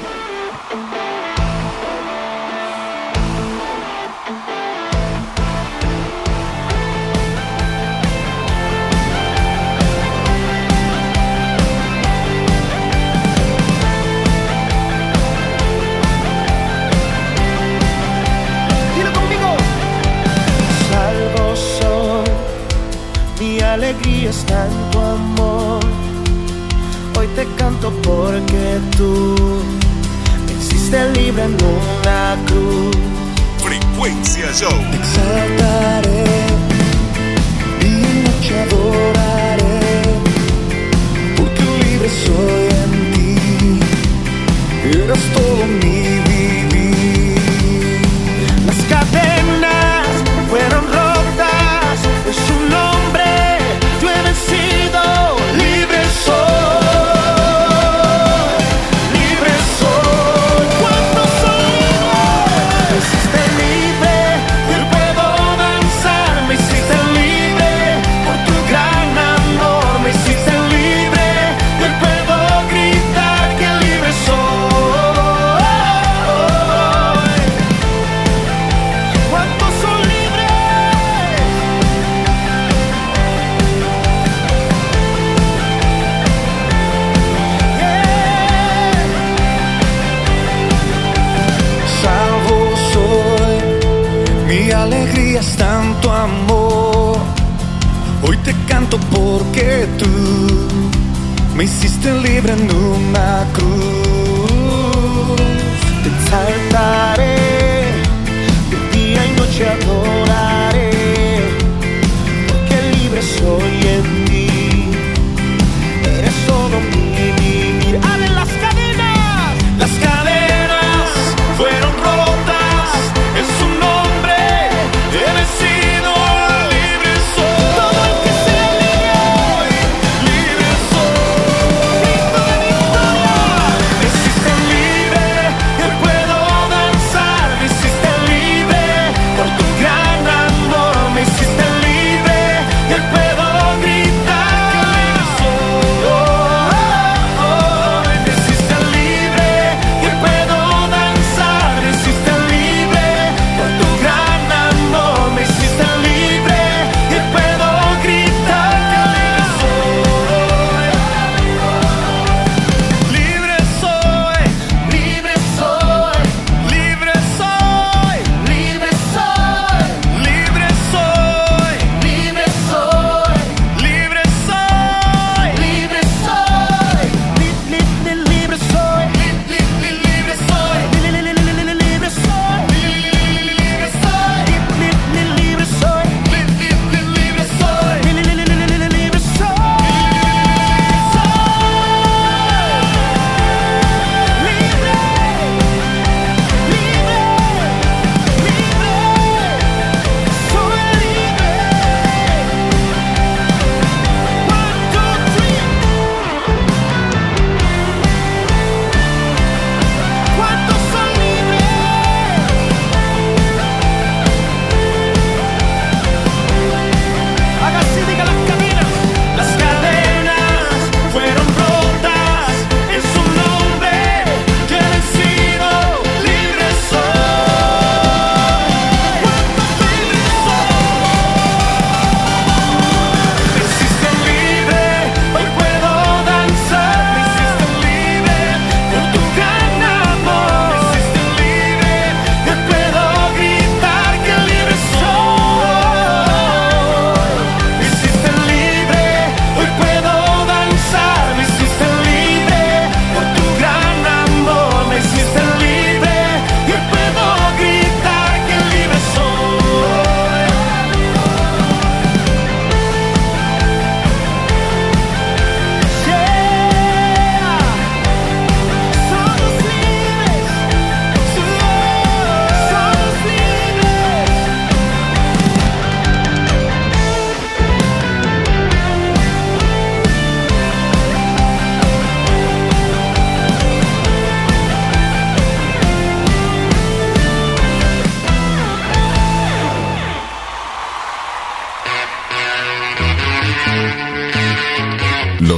Alegría está en tu amor. Hoy te canto porque tú me hiciste libre en una cruz. Frecuencia Show. Te exaltaré y noche adoraré, porque libre soy en ti. Eres todo mi vivir. Las cadenas fueron rotas, es un nombre. Libre soy, cuando soy libre, me hiciste libre, yo puedo danzar, me hiciste libre, por tu gran amor, me hiciste libre, yo puedo gritar que libre soy, cuando soy libre. Mi alegría está en tu amor. Hoy te canto porque tú me hiciste libre en una cruz. Te exaltaré, de día y noche adoraré, porque libre soy en ti. Eres todo mi vivir. ¡Ale, las cadenas! Las cadenas fueron rotas, es un nombre, he vencido, libre soy. Todo el que sea libre, libre soy. Grito de victoria.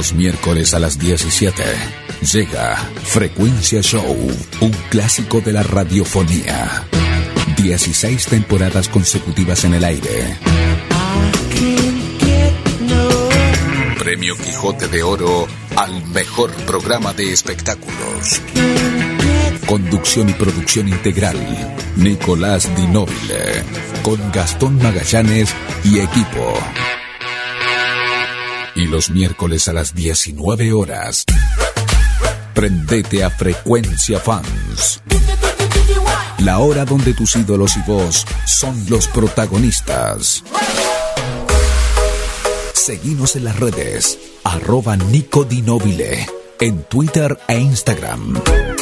Los miércoles a las 17 llega Frecuencia Show, un clásico de la radiofonía. 16 temporadas consecutivas en el aire. Premio Quijote de Oro al mejor programa de espectáculos. Conducción y producción integral, Nicolás Di Nobile, con Gastón Magallanes y equipo. Y los miércoles a las 19 horas, prendete a Frecuencia Fans. La hora donde tus ídolos y vos son los protagonistas. Seguinos en las redes, @Nico Di Nobile, en Twitter e Instagram.